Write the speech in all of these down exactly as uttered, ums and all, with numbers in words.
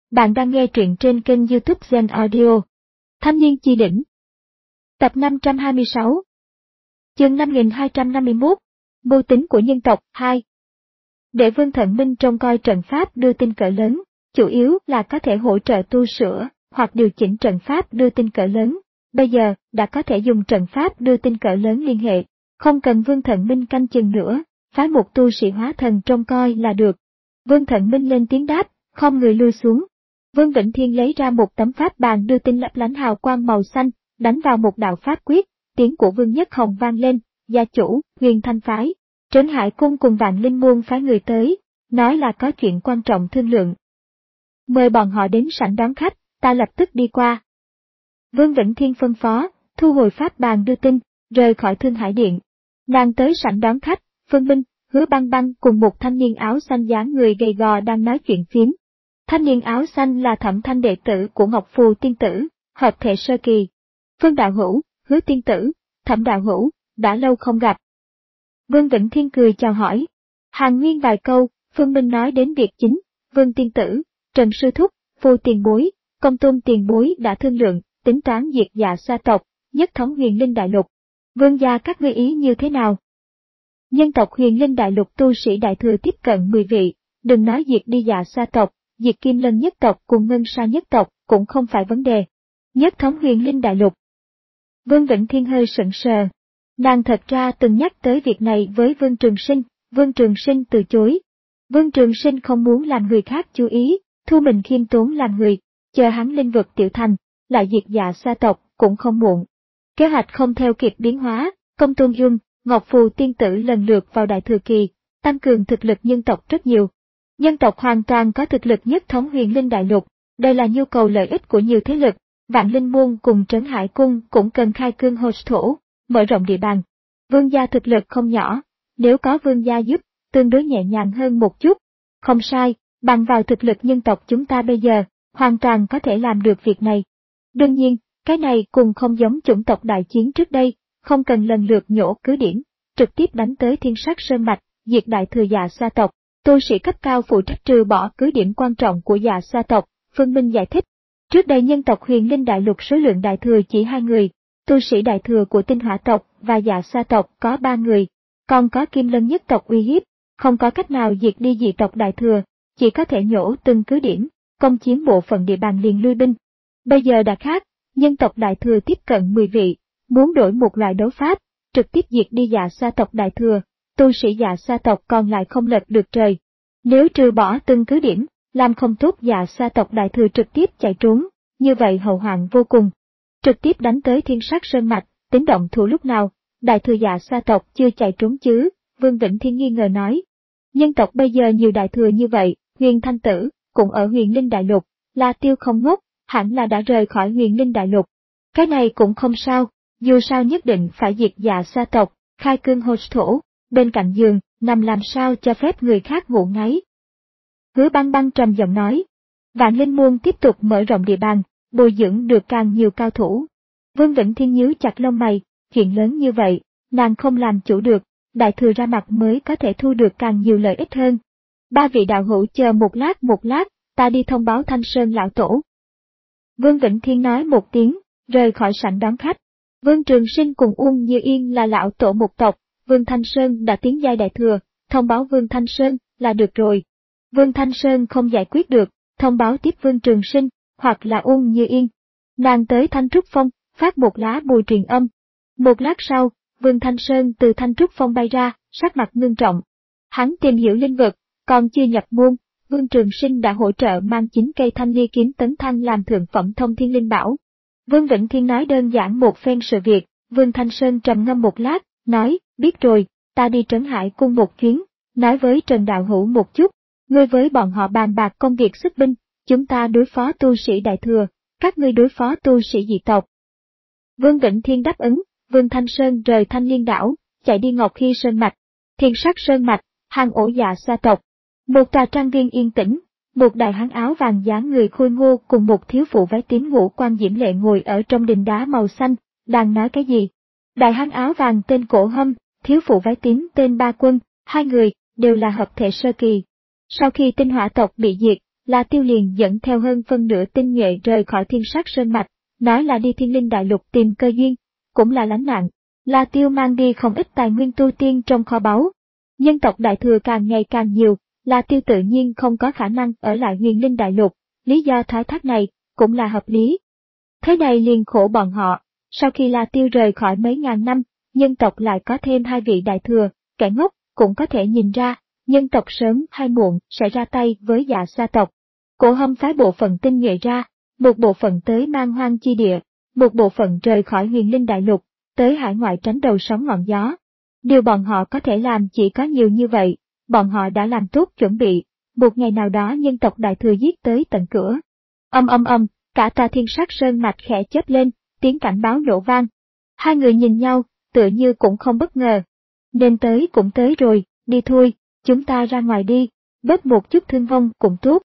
Bạn đang nghe truyện trên kênh YouTube Zen Audio. Thanh niên chi đỉnh. Tập năm trăm hai mươi sáu. Chương năm nghìn hai trăm năm mươi mốt. Mưu tính của nhân tộc hai. Để Vương Thận Minh trông coi trận pháp đưa tin cỡ lớn, chủ yếu là có thể hỗ trợ tu sửa hoặc điều chỉnh trận pháp đưa tin cỡ lớn. Bây giờ đã có thể dùng trận pháp đưa tin cỡ lớn liên hệ, không cần Vương Thận Minh canh chừng nữa, phái một tu sĩ hóa thần trông coi là được. Vương Thận Minh lên tiếng đáp, không người lui xuống. Vương Vĩnh Thiên lấy ra một tấm pháp bàn đưa tin lấp lánh hào quang màu xanh, đánh vào một đạo pháp quyết, tiếng của Vương Nhất Hồng vang lên, gia chủ, Huyền Thanh phái, Trấn Hải cung cùng Vạn Linh môn phái người tới, nói là có chuyện quan trọng thương lượng. Mời bọn họ đến sảnh đón khách, ta lập tức đi qua. Vương Vĩnh Thiên phân phó, thu hồi pháp bàn đưa tin, rời khỏi Thương Hải Điện. Nàng tới sảnh đón khách, Phương Minh, Hứa Băng Băng cùng một thanh niên áo xanh dáng người gầy gò đang nói chuyện phiếm. Thanh niên áo xanh là Thẩm Thanh đệ tử của Ngọc Phù tiên tử, hợp thể sơ kỳ. Phương đạo hữu, Hứa tiên tử, Thẩm đạo hữu, đã lâu không gặp. Vương Vĩnh Thiên cười chào hỏi. Hàn Nguyên vài câu, Phương Minh nói đến việc chính, Vương tiên tử, Trần sư thúc, Phù tiền bối, Công Tôn tiền bối đã thương lượng, tính toán diệt dạ sa tộc, nhất thống Huyền Linh đại lục. Vương gia các ngươi ý như thế nào? Nhân tộc Huyền Linh đại lục tu sĩ đại thừa tiếp cận mười vị, đừng nói diệt đi dạ sa tộc, diệt Kim Lân nhất tộc cùng Ngân Sa nhất tộc cũng không phải vấn đề. Nhất thống Huyền Linh đại lục. Vương Vĩnh Thiên hơi sững sờ. Nàng thật ra từng nhắc tới việc này với Vương Trường Sinh, Vương Trường Sinh từ chối. Vương Trường Sinh không muốn làm người khác chú ý, thu mình khiêm tốn làm người, chờ hắn linh vực tiểu thành, lại diệt dạ sa tộc cũng không muộn. Kế hoạch không theo kịp biến hóa, Công Tôn Dương, Ngọc Phù tiên tử lần lượt vào đại thừa kỳ, tăng cường thực lực nhân tộc rất nhiều. Nhân tộc hoàn toàn có thực lực nhất thống Huyền Linh đại lục, đây là nhu cầu lợi ích của nhiều thế lực. Vạn Linh môn cùng Trấn Hải cung cũng cần khai cương hô thổ, mở rộng địa bàn. Vương gia thực lực không nhỏ, nếu có vương gia giúp, tương đối nhẹ nhàng hơn một chút. Không sai, bằng vào thực lực nhân tộc chúng ta bây giờ, hoàn toàn có thể làm được việc này. Đương nhiên, cái này cùng không giống chủng tộc đại chiến trước đây, không cần lần lượt nhổ cứ điểm, trực tiếp đánh tới Thiên Sát Sơn Mạch, diệt đại thừa dạ sa tộc. Tu sĩ cấp cao phụ trách trừ bỏ cứ điểm quan trọng của dạ sa tộc, Phương Minh giải thích. Trước đây nhân tộc Huyền Linh đại lục số lượng đại thừa chỉ hai người, tu sĩ đại thừa của Tinh Hỏa tộc và dạ sa tộc có ba người, còn có Kim Lân nhất tộc uy hiếp, không có cách nào diệt đi dị tộc đại thừa, chỉ có thể nhổ từng cứ điểm, công chiếm bộ phận địa bàn liền lui binh. Bây giờ đã khác, nhân tộc đại thừa tiếp cận mười vị, muốn đổi một loại đấu pháp, trực tiếp diệt đi dạ sa tộc đại thừa, tu sĩ dạ sa tộc còn lại không lật được trời. Nếu trừ bỏ từng cứ điểm, làm không tốt dạ sa tộc đại thừa trực tiếp chạy trốn, như vậy hậu hoạn vô cùng. Trực tiếp đánh tới Thiên Sát Sơn Mạch, tính động thủ lúc nào, đại thừa dạ sa tộc chưa chạy trốn chứ, Vương Vĩnh Thiên nghi ngờ nói. Nhân tộc bây giờ nhiều đại thừa như vậy, Huyền Thanh Tử, cũng ở Huyền Linh đại lục, La Tiêu không ngốc, hẳn là đã rời khỏi Huyền Linh đại lục. Cái này cũng không sao, dù sao nhất định phải diệt dạ sa tộc, khai cương hô thổ, bên cạnh giường, nằm làm sao cho phép người khác ngủ ngáy. Hứa Băng Băng trầm giọng nói. Vạn Linh môn tiếp tục mở rộng địa bàn, bồi dưỡng được càng nhiều cao thủ. Vương Vĩnh Thiên nhíu chặt lông mày, chuyện lớn như vậy, nàng không làm chủ được, đại thừa ra mặt mới có thể thu được càng nhiều lợi ích hơn. Ba vị đạo hữu chờ một lát một lát, ta đi thông báo Thanh Sơn lão tổ. Vương Vĩnh Thiên nói một tiếng, rời khỏi sảnh đón khách. Vương Trường Sinh cùng Uông Như Yên là lão tổ một tộc, Vương Thanh Sơn đã tiến giai đại thừa, thông báo Vương Thanh Sơn là được rồi. Vương Thanh Sơn không giải quyết được, thông báo tiếp Vương Trường Sinh, hoặc là Uông Như Yên. Nàng tới Thanh Trúc Phong, phát một lá bùi truyền âm. Một lát sau, Vương Thanh Sơn từ Thanh Trúc Phong bay ra, sắc mặt ngưng trọng. Hắn tìm hiểu linh vực, còn chưa nhập môn, Vương Trường Sinh đã hỗ trợ mang chín cây thanh ly kiếm tấn thăng làm thượng phẩm thông thiên linh bảo. Vương Vĩnh Thiên nói đơn giản một phen sự việc, Vương Thanh Sơn trầm ngâm một lát, nói, biết rồi, ta đi Trấn Hải cung một chuyến, nói với Trần Đạo Hữu một chút, ngươi với bọn họ bàn bạc công việc xuất binh, chúng ta đối phó tu sĩ đại thừa, các ngươi đối phó tu sĩ dị tộc. Vương Vĩnh Thiên đáp ứng, Vương Thanh Sơn rời Thanh Liên đảo, chạy đi Ngọc Hy Sơn Mạch, Thiên Sát Sơn Mạch, hang ổ dạ sa tộc. Một tòa trang viên yên tĩnh, một đại hán áo vàng dáng người khôi ngô cùng một thiếu phụ váy tím ngũ quan diễm lệ ngồi ở trong đình đá màu xanh, đang nói cái gì. Đại hán áo vàng tên Cổ Hâm, thiếu phụ váy tím tên Ba Quân, hai người đều là hợp thể sơ kỳ. Sau khi Tinh Hỏa tộc bị diệt, La Tiêu liền dẫn theo hơn phân nửa tinh nhuệ rời khỏi Thiên Sát Sơn Mạch, nói là đi Thiên Linh Đại Lục tìm cơ duyên, cũng là lánh nạn. La Tiêu mang đi không ít tài nguyên tu tiên trong kho báu. Nhân tộc Đại Thừa càng ngày càng nhiều, La Tiêu tự nhiên không có khả năng ở lại Huyền Linh Đại Lục, lý do thoái thác này cũng là hợp lý. Thế này liền khổ bọn họ, sau khi La Tiêu rời khỏi mấy ngàn năm, nhân tộc lại có thêm hai vị Đại Thừa, kẻ ngốc cũng có thể nhìn ra, nhân tộc sớm hay muộn sẽ ra tay với Dạ Sa tộc. Cổ Hâm phái bộ phận tinh nhuệ ra, một bộ phận tới Man Hoang chi địa, một bộ phận rời khỏi Huyền Linh Đại Lục, tới hải ngoại tránh đầu sóng ngọn gió. Điều bọn họ có thể làm chỉ có nhiều như vậy, bọn họ đã làm tốt chuẩn bị, một ngày nào đó nhân tộc Đại Thừa giết tới tận cửa. Âm âm âm, cả tòa Thiên Sát Sơn Mạch khẽ chớp lên, tiếng cảnh báo nổ vang. Hai người nhìn nhau, tựa như cũng không bất ngờ. Nên tới cũng tới rồi, đi thôi, chúng ta ra ngoài đi, bớt một chút thương vong cũng tốt.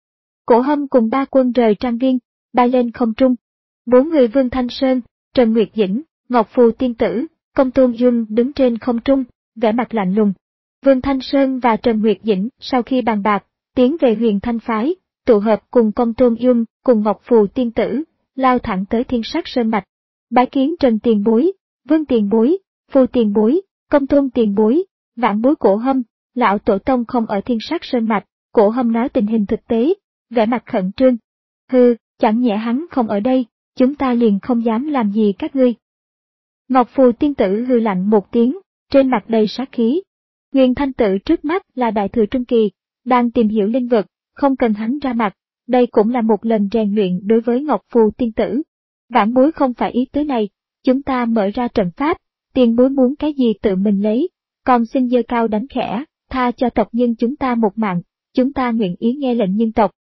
Cổ Hâm cùng ba quân rời trang viên, bay lên không trung. Bốn người Vương Thanh Sơn, Trần Nguyệt Dĩnh, Ngọc Phù Tiên Tử, Công Tôn Dung đứng trên không trung, vẻ mặt lạnh lùng. Vương Thanh Sơn và Trần Nguyệt Dĩnh sau khi bàn bạc, tiến về Huyền Thanh Phái, tụ hợp cùng Công Tôn Dung cùng Ngọc Phù Tiên Tử, lao thẳng tới Thiên Sát Sơn Mạch. Bái kiến Trần Tiền Bối, Vương Tiền Bối, Phù Tiền Bối, Công Tôn Tiền Bối, vãn bối Cổ Hâm, lão tổ tông không ở Thiên Sát Sơn Mạch. Cổ Hâm nói tình hình thực tế, vẻ mặt khẩn trương. Hừ, chẳng nhẽ hắn không ở đây, chúng ta liền không dám làm gì các ngươi. Ngọc Phù Tiên Tử hừ lạnh một tiếng, trên mặt đầy sát khí. Nguyên Thanh Tử trước mắt là Đại Thừa Trung Kỳ, đang tìm hiểu linh vực, không cần hắn ra mặt, đây cũng là một lần rèn luyện đối với Ngọc Phù Tiên Tử. Vãn bối không phải ý tứ này, chúng ta mở ra trận pháp, tiền bối muốn cái gì tự mình lấy, còn xin giơ cao đánh khẽ, tha cho tộc nhân chúng ta một mạng, chúng ta nguyện ý nghe lệnh nhân tộc.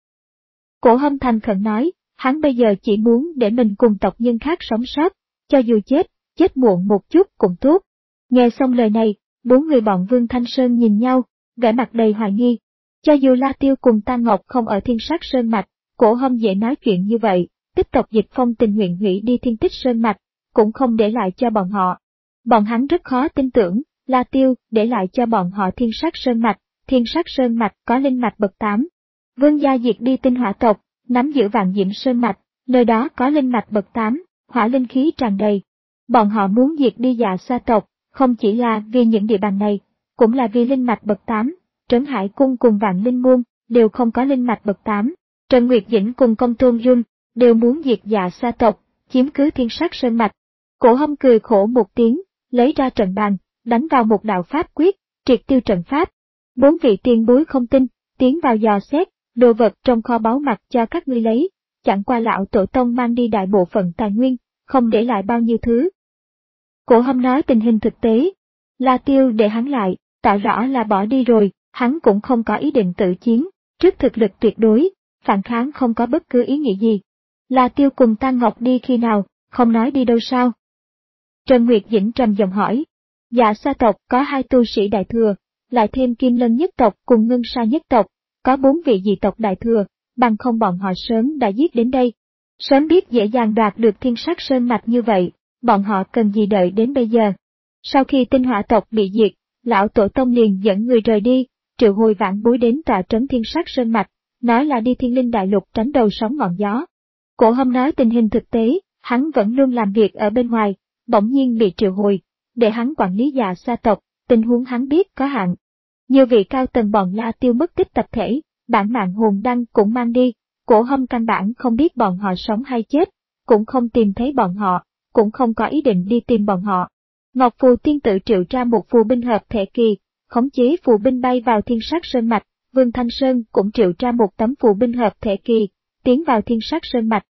Cổ Hâm thành khẩn nói, hắn bây giờ chỉ muốn để mình cùng tộc nhân khác sống sót, cho dù chết, chết muộn một chút cũng tốt. Nghe xong lời này, bốn người bọn Vương Thanh Sơn nhìn nhau, vẻ mặt đầy hoài nghi. Cho dù La Tiêu cùng Tam Ngọc không ở Thiên Sát Sơn Mạch, Cổ Hâm dễ nói chuyện như vậy, tiếp tộc Dịch Phong tình nguyện hủy đi Thiên Tích Sơn Mạch, cũng không để lại cho bọn họ. Bọn hắn rất khó tin tưởng, La Tiêu để lại cho bọn họ Thiên Sát Sơn Mạch, Thiên Sát Sơn Mạch có linh mạch bậc tám. Vương gia diệt đi Tinh Hỏa tộc, nắm giữ Vạn Diệm Sơn Mạch, nơi đó có linh mạch bậc tám, hỏa linh khí tràn đầy. Bọn họ muốn diệt đi Dạ Sa tộc, không chỉ là vì những địa bàn này, cũng là vì linh mạch bậc tám, Trấn Hải Cung cùng Vạn Linh Môn đều không có linh mạch bậc tám, Trần Nguyệt Dĩnh cùng Công Tôn Dung đều muốn diệt Dạ Sa tộc, chiếm cứ Thiên Sát Sơn Mạch. Cổ Hâm cười khổ một tiếng, lấy ra trận bàn, đánh vào một đạo pháp quyết, triệt tiêu trận pháp. Bốn vị tiền bối không tin, tiến vào dò xét, đồ vật trong kho báu mặc cho các ngươi lấy, chẳng qua lão tổ tông mang đi đại bộ phận tài nguyên, không để lại bao nhiêu thứ. Cổ Hâm nói tình hình thực tế, La Tiêu để hắn lại, tạo rõ là bỏ đi rồi, hắn cũng không có ý định tự chiến, trước thực lực tuyệt đối, phản kháng không có bất cứ ý nghĩa gì. La Tiêu cùng Tam Ngọc đi khi nào, không nói đi đâu sao? Trần Nguyệt Dĩnh trầm giọng hỏi. Dạ Sa tộc có hai tu sĩ đại thừa, lại thêm Kim Lân nhất tộc cùng Ngân Sa nhất tộc, có bốn vị dị tộc đại thừa, bằng không bọn họ sớm đã giết đến đây. Sớm biết dễ dàng đoạt được Thiên Sát Sơn Mạch như vậy, bọn họ cần gì đợi đến bây giờ. Sau khi Tinh Hỏa tộc bị diệt, lão tổ tông liền dẫn người rời đi, triệu hồi vãn bối đến tọa trấn Thiên Sát Sơn Mạch, nói là đi Thiên Linh Đại Lục tránh đầu sóng ngọn gió. Cổ Hâm nói tình hình thực tế, hắn vẫn luôn làm việc ở bên ngoài, bỗng nhiên bị triệu hồi, để hắn quản lý Dạ Sa tộc, tình huống hắn biết có hạn. Nhiều vị cao tầng bọn La Tiêu mất tích tập thể, bản mạng hồn đăng cũng mang đi, Cổ Hâm căn bản không biết bọn họ sống hay chết, cũng không tìm thấy bọn họ, cũng không có ý định đi tìm bọn họ. Ngọc Phù Tiên Tử triệu ra một phù binh hợp thể kỳ, khống chế phù binh bay vào Thiên Sát Sơn Mạch, Vương Thanh Sơn cũng triệu ra một tấm phù binh hợp thể kỳ, tiến vào Thiên Sát Sơn Mạch.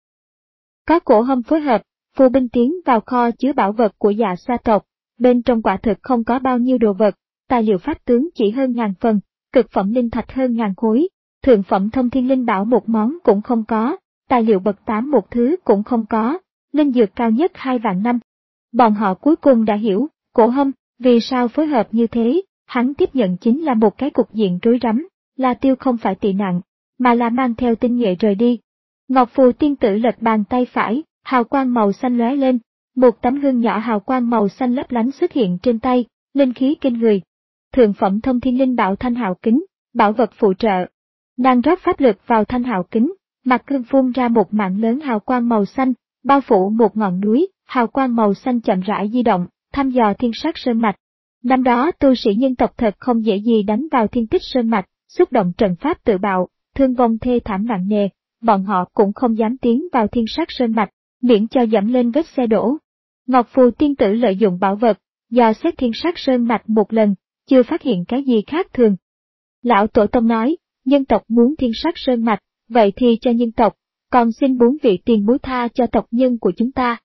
Có Cổ Hâm phối hợp, phù binh tiến vào kho chứa bảo vật của Dạ Sa tộc, bên trong quả thực không có bao nhiêu đồ vật, tài liệu pháp tướng chỉ hơn ngàn phần, cực phẩm linh thạch hơn ngàn khối, thượng phẩm thông thiên linh bảo một món cũng không có, tài liệu bậc tám một thứ cũng không có, linh dược cao nhất hai vạn năm. Bọn họ cuối cùng đã hiểu, Cổ Hâm, vì sao phối hợp như thế, hắn tiếp nhận chính là một cái cục diện rối rắm, La Tiêu không phải tị nạn, mà là mang theo tinh nhuệ rời đi. Ngọc Phù Tiên Tử lật bàn tay phải, hào quang màu xanh lóe lên, một tấm gương nhỏ hào quang màu xanh lấp lánh xuất hiện trên tay, linh khí kinh người. Thượng phẩm thông thiên linh bảo Thanh Hạo Kính, bảo vật phụ trợ. Nàng rót pháp lực vào thanh hạo kính, mặt gương phun ra một mạng lớn hào quang màu xanh, bao phủ một ngọn núi, hào quang màu xanh chậm rãi di động, thăm dò thiên sát sơn mạch. Năm đó tu sĩ nhân tộc thật không dễ gì đánh vào thiên tích sơn mạch, xúc động trận pháp tự bạo, thương vong thê thảm nặng nề, bọn họ cũng không dám tiến vào thiên sát sơn mạch, miễn cho dẫm lên vết xe đổ. Ngọc Phù tiên tử lợi dụng bảo vật, dò xét thiên sát sơn mạch một lần, chưa phát hiện cái gì khác thường. Lão Tổ Tông nói, nhân tộc muốn thiên sát sơn mạch, vậy thì cho nhân tộc, còn xin bốn vị tiền bối tha cho tộc nhân của chúng ta.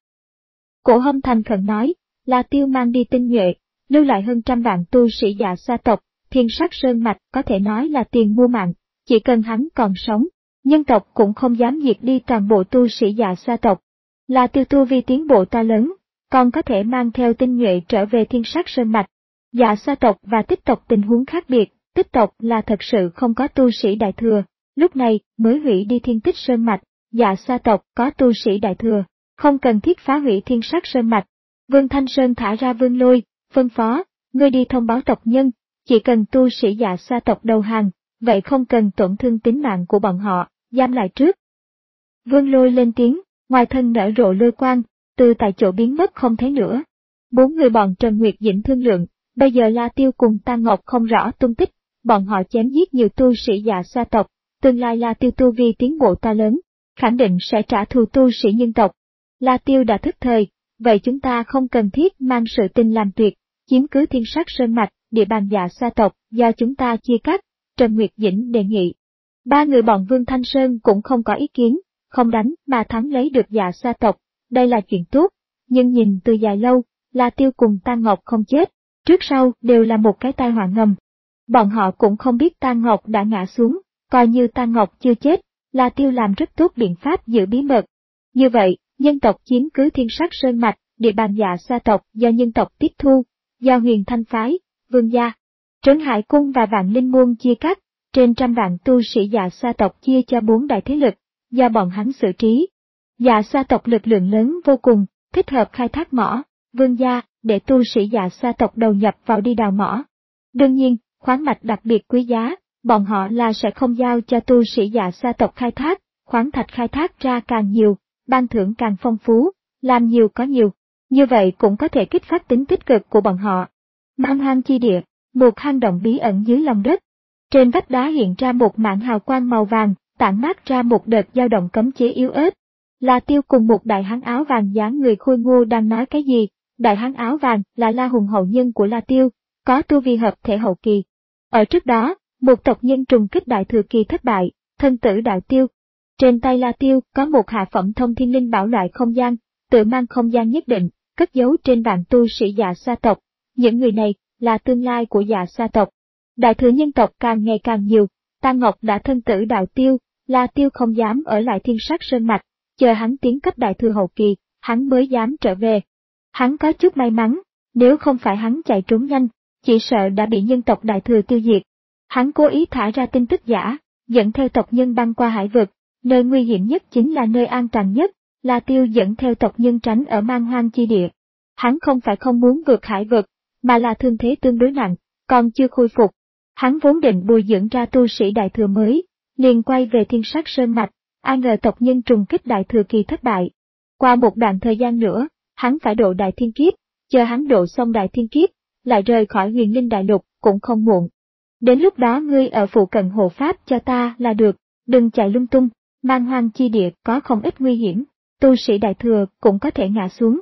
Cổ Hâm thành khẩn nói, La Tiêu mang đi tinh nhuệ, lưu lại hơn trăm vạn tu sĩ Dạ Xoa tộc, thiên sát sơn mạch có thể nói là tiền mua mạng, chỉ cần hắn còn sống, nhân tộc cũng không dám diệt đi toàn bộ tu sĩ Dạ Xoa tộc. La Tiêu tu vi tiến bộ to lớn, còn có thể mang theo tinh nhuệ trở về thiên sát sơn mạch. Dạ Xoa tộc và Tích tộc tình huống khác biệt, Tích tộc là thật sự không có tu sĩ đại thừa, lúc này mới hủy đi thiên tích sơn mạch, Dạ Xoa tộc có tu sĩ đại thừa, không cần thiết phá hủy thiên sát sơn mạch. Vương Thanh Sơn thả ra Vương Lôi, phân phó, ngươi đi thông báo tộc nhân, chỉ cần tu sĩ Dạ Xoa tộc đầu hàng, vậy không cần tổn thương tính mạng của bọn họ, giam lại trước. Vương Lôi lên tiếng, ngoài thân nở rộ lôi quang, từ tại chỗ biến mất không thấy nữa. Bốn người bọn Trần Nguyệt Dĩnh thương lượng, bây giờ La Tiêu cùng Tang Ngọc không rõ tung tích, bọn họ chém giết nhiều tu sĩ Dạ Xoa tộc, tương lai La Tiêu tu vi tiến bộ to lớn, khẳng định sẽ trả thù tu sĩ nhân tộc. La Tiêu đã thức thời, vậy chúng ta không cần thiết mang sự tình làm tuyệt, chiếm cứ thiên sát sơn mạch, địa bàn Dạ Xoa tộc do chúng ta chia cắt, Trần Nguyệt Dĩnh đề nghị. Ba người bọn Vương Thanh Sơn cũng không có ý kiến, không đánh mà thắng lấy được Dạ Xoa tộc, đây là chuyện tốt, nhưng nhìn từ dài lâu, La Tiêu cùng Tang Ngọc không chết, trước sau đều là một cái tai họa ngầm. Bọn họ cũng không biết Tang Ngọc đã ngã xuống, coi như Tang Ngọc chưa chết, La Tiêu làm rất tốt biện pháp giữ bí mật. Như vậy, nhân tộc chiếm cứ thiên sát sơn mạch, địa bàn Dạ Xoa tộc do nhân tộc tiếp thu, do Huyền Thanh phái, Vương gia, Trấn Hải cung và Vạn Linh môn chia cắt, trên trăm vạn tu sĩ Dạ Xoa tộc chia cho bốn đại thế lực, do bọn hắn xử trí. Dạ Xoa tộc lực lượng lớn vô cùng, thích hợp khai thác mỏ, Vương gia, để tu sĩ Dạ Xoa tộc đầu nhập vào đi đào mỏ. Đương nhiên, khoáng mạch đặc biệt quý giá, bọn họ là sẽ không giao cho tu sĩ Dạ Xoa tộc khai thác, khoáng thạch khai thác ra càng nhiều, ban thưởng càng phong phú, làm nhiều có nhiều, như vậy cũng có thể kích phát tính tích cực của bọn họ. Man Hoang chi địa, một hang động bí ẩn dưới lòng đất. Trên vách đá hiện ra một mảng hào quang màu vàng, tản mát ra một đợt dao động cấm chế yếu ớt. La Tiêu cùng một đại hán áo vàng dáng người khôi ngô đang nói cái gì, đại hán áo vàng là La Hùng hậu nhân của La Tiêu, có tu vi hợp thể hậu kỳ. Ở trước đó, một tộc nhân trùng kích đại thừa kỳ thất bại, thân tử đạo tiêu. Trên tay La Tiêu có một hạ phẩm thông thiên linh bảo loại không gian, tự mang không gian nhất định, cất giấu trên vạn tu sĩ Dạ Xoa tộc. Những người này là tương lai của Dạ Xoa tộc. Đại thừa nhân tộc càng ngày càng nhiều, Tang Ngọc đã thân tử đạo tiêu, La Tiêu không dám ở lại thiên sát sơn mạch, chờ hắn tiến cấp đại thừa hậu kỳ, hắn mới dám trở về. Hắn có chút may mắn, nếu không phải hắn chạy trốn nhanh, chỉ sợ đã bị nhân tộc đại thừa tiêu diệt. Hắn cố ý thả ra tin tức giả, dẫn theo tộc nhân băng qua hải vực, nơi nguy hiểm nhất chính là nơi an toàn nhất, La Tiêu dẫn theo tộc nhân tránh ở Man Hoang chi địa. Hắn không phải không muốn vượt hải vực, mà là thương thế tương đối nặng, còn chưa khôi phục. Hắn vốn định bồi dưỡng ra tu sĩ đại thừa mới, liền quay về thiên sát sơn mạch, ai ngờ tộc nhân trùng kích đại thừa kỳ thất bại. Qua một đoạn thời gian nữa, hắn phải độ đại thiên kiếp, chờ hắn độ xong đại thiên kiếp, lại rời khỏi huyền linh đại lục cũng không muộn. Đến lúc đó ngươi ở phụ cận hộ pháp cho ta là được, đừng chạy lung tung, Man Hoang chi địa có không ít nguy hiểm, tu sĩ đại thừa cũng có thể ngã xuống.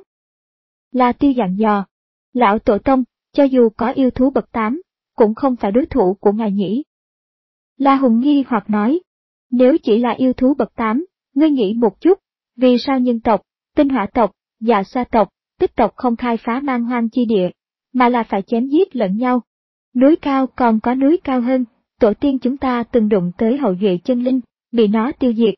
La Tiêu dặn dò, lão tổ tông, cho dù có yêu thú bậc tám, cũng không phải đối thủ của ngài nhỉ. La Hùng nghi hoặc nói, nếu chỉ là yêu thú bậc tám, ngươi nghĩ một chút, vì sao nhân tộc, Tinh Hỏa tộc, Dạ Xoa tộc, Tích tộc không khai phá Man Hoang chi địa, mà là phải chém giết lẫn nhau. Núi cao còn có núi cao hơn, tổ tiên chúng ta từng đụng tới hậu duệ chân linh, bị nó tiêu diệt.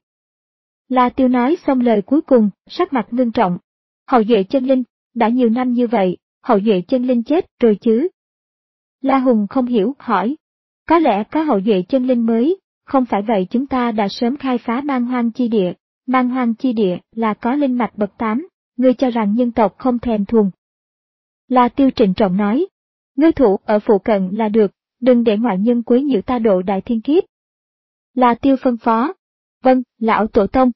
La Tiêu nói xong lời cuối cùng, sắc mặt ngưng trọng. Hậu duệ chân linh, đã nhiều năm như vậy, hậu duệ chân linh chết rồi chứ? La Hùng không hiểu, hỏi. Có lẽ có hậu duệ chân linh mới, không phải vậy chúng ta đã sớm khai phá Man Hoang chi địa. Man Hoang chi địa là có linh mạch bậc tám, ngươi cho rằng nhân tộc không thèm thuồng. La Tiêu trịnh trọng nói, ngươi thủ ở phụ cận là được, đừng để ngoại nhân quấy nhiễu ta độ đại thiên kiếp. La Tiêu phân phó. Vâng, lão tổ tông.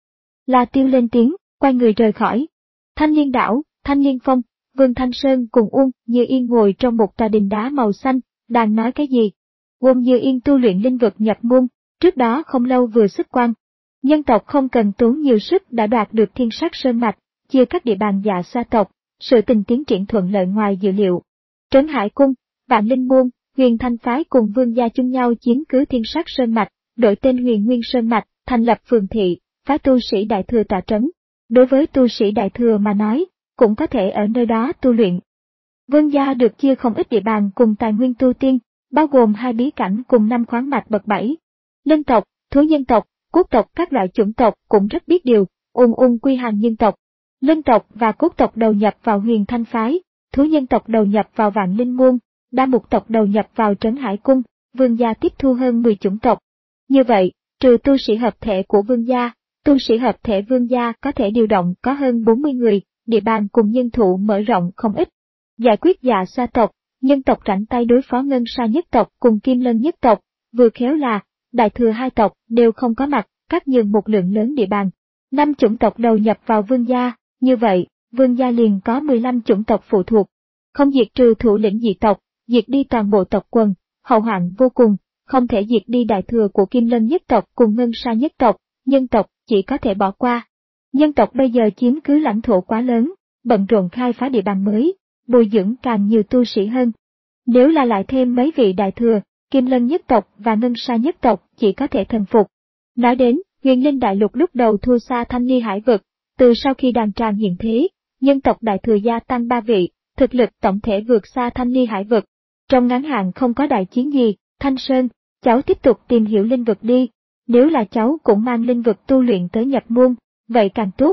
La Tiêu lên tiếng, quay người rời khỏi. Thanh Liên đảo, Thanh Liên phong, Vương Thanh Sơn cùng Uông Như Yên ngồi trong một tòa đình đá màu xanh, đang nói cái gì. Uông Như Yên tu luyện linh vực nhập môn, trước đó không lâu vừa xuất quan. Nhân tộc không cần tốn nhiều sức đã đoạt được Thiên Sát Sơn mạch, chia các địa bàn Dạ Xoa tộc, sự tình tiến triển thuận lợi ngoài dự liệu. Trấn Hải cung, Vạn Linh môn, Huyền Thanh phái cùng Vương gia chung nhau chiếm cứ Thiên Sát Sơn mạch, đổi tên Huyền Nguyên Sơn mạch, thành lập phường thị, phái tu sĩ đại thừa tọa trấn. Đối với tu sĩ đại thừa mà nói, cũng có thể ở nơi đó tu luyện. Vương gia được chia không ít địa bàn cùng tài nguyên tu tiên, bao gồm hai bí cảnh cùng năm khoáng mạch bậc bảy. Linh tộc, thú nhân tộc, cốt tộc các loại chủng tộc cũng rất biết điều, ung ung quy hàng nhân tộc. Linh tộc và cốt tộc đầu nhập vào Huyền Thanh phái, thú nhân tộc đầu nhập vào Vạn Linh môn, đa mục tộc đầu nhập vào Trấn Hải cung, vương gia tiếp thu hơn mười chủng tộc. Như vậy, trừ tu sĩ hợp thể của vương gia, tu sĩ hợp thể vương gia có thể điều động có hơn bốn mươi người, địa bàn cùng nhân thụ mở rộng không ít. Giải quyết Dạ Xoa tộc, nhân tộc rảnh tay đối phó Ngân Sa nhất tộc cùng Kim Lân nhất tộc, vừa khéo là, đại thừa hai tộc đều không có mặt, cắt nhường một lượng lớn địa bàn. Năm chủng tộc đầu nhập vào vương gia, như vậy, vương gia liền có mười lăm chủng tộc phụ thuộc. Không diệt trừ thủ lĩnh dị tộc, diệt đi toàn bộ tộc quần, hậu hoạn vô cùng, không thể diệt đi đại thừa của Kim Lân nhất tộc cùng Ngân Sa nhất tộc, nhân tộc chỉ có thể bỏ qua. Nhân tộc bây giờ chiếm cứ lãnh thổ quá lớn, bận rộn khai phá địa bàn mới, bồi dưỡng càng nhiều tu sĩ hơn. Nếu là lại thêm mấy vị đại thừa, Kim Lân nhất tộc và Ngân Sa nhất tộc chỉ có thể thần phục. Nói đến, Huyền Linh đại lục lúc đầu thua xa Thanh Ly hải vực, từ sau khi đàn tràng hiện thế, nhân tộc đại thừa gia tăng ba vị, thực lực tổng thể vượt xa Thanh Ly hải vực. Trong ngắn hạn không có đại chiến gì, Thanh Sơn, cháu tiếp tục tìm hiểu linh vực đi, nếu là cháu cũng mang linh vực tu luyện tới nhập môn, vậy càng tốt.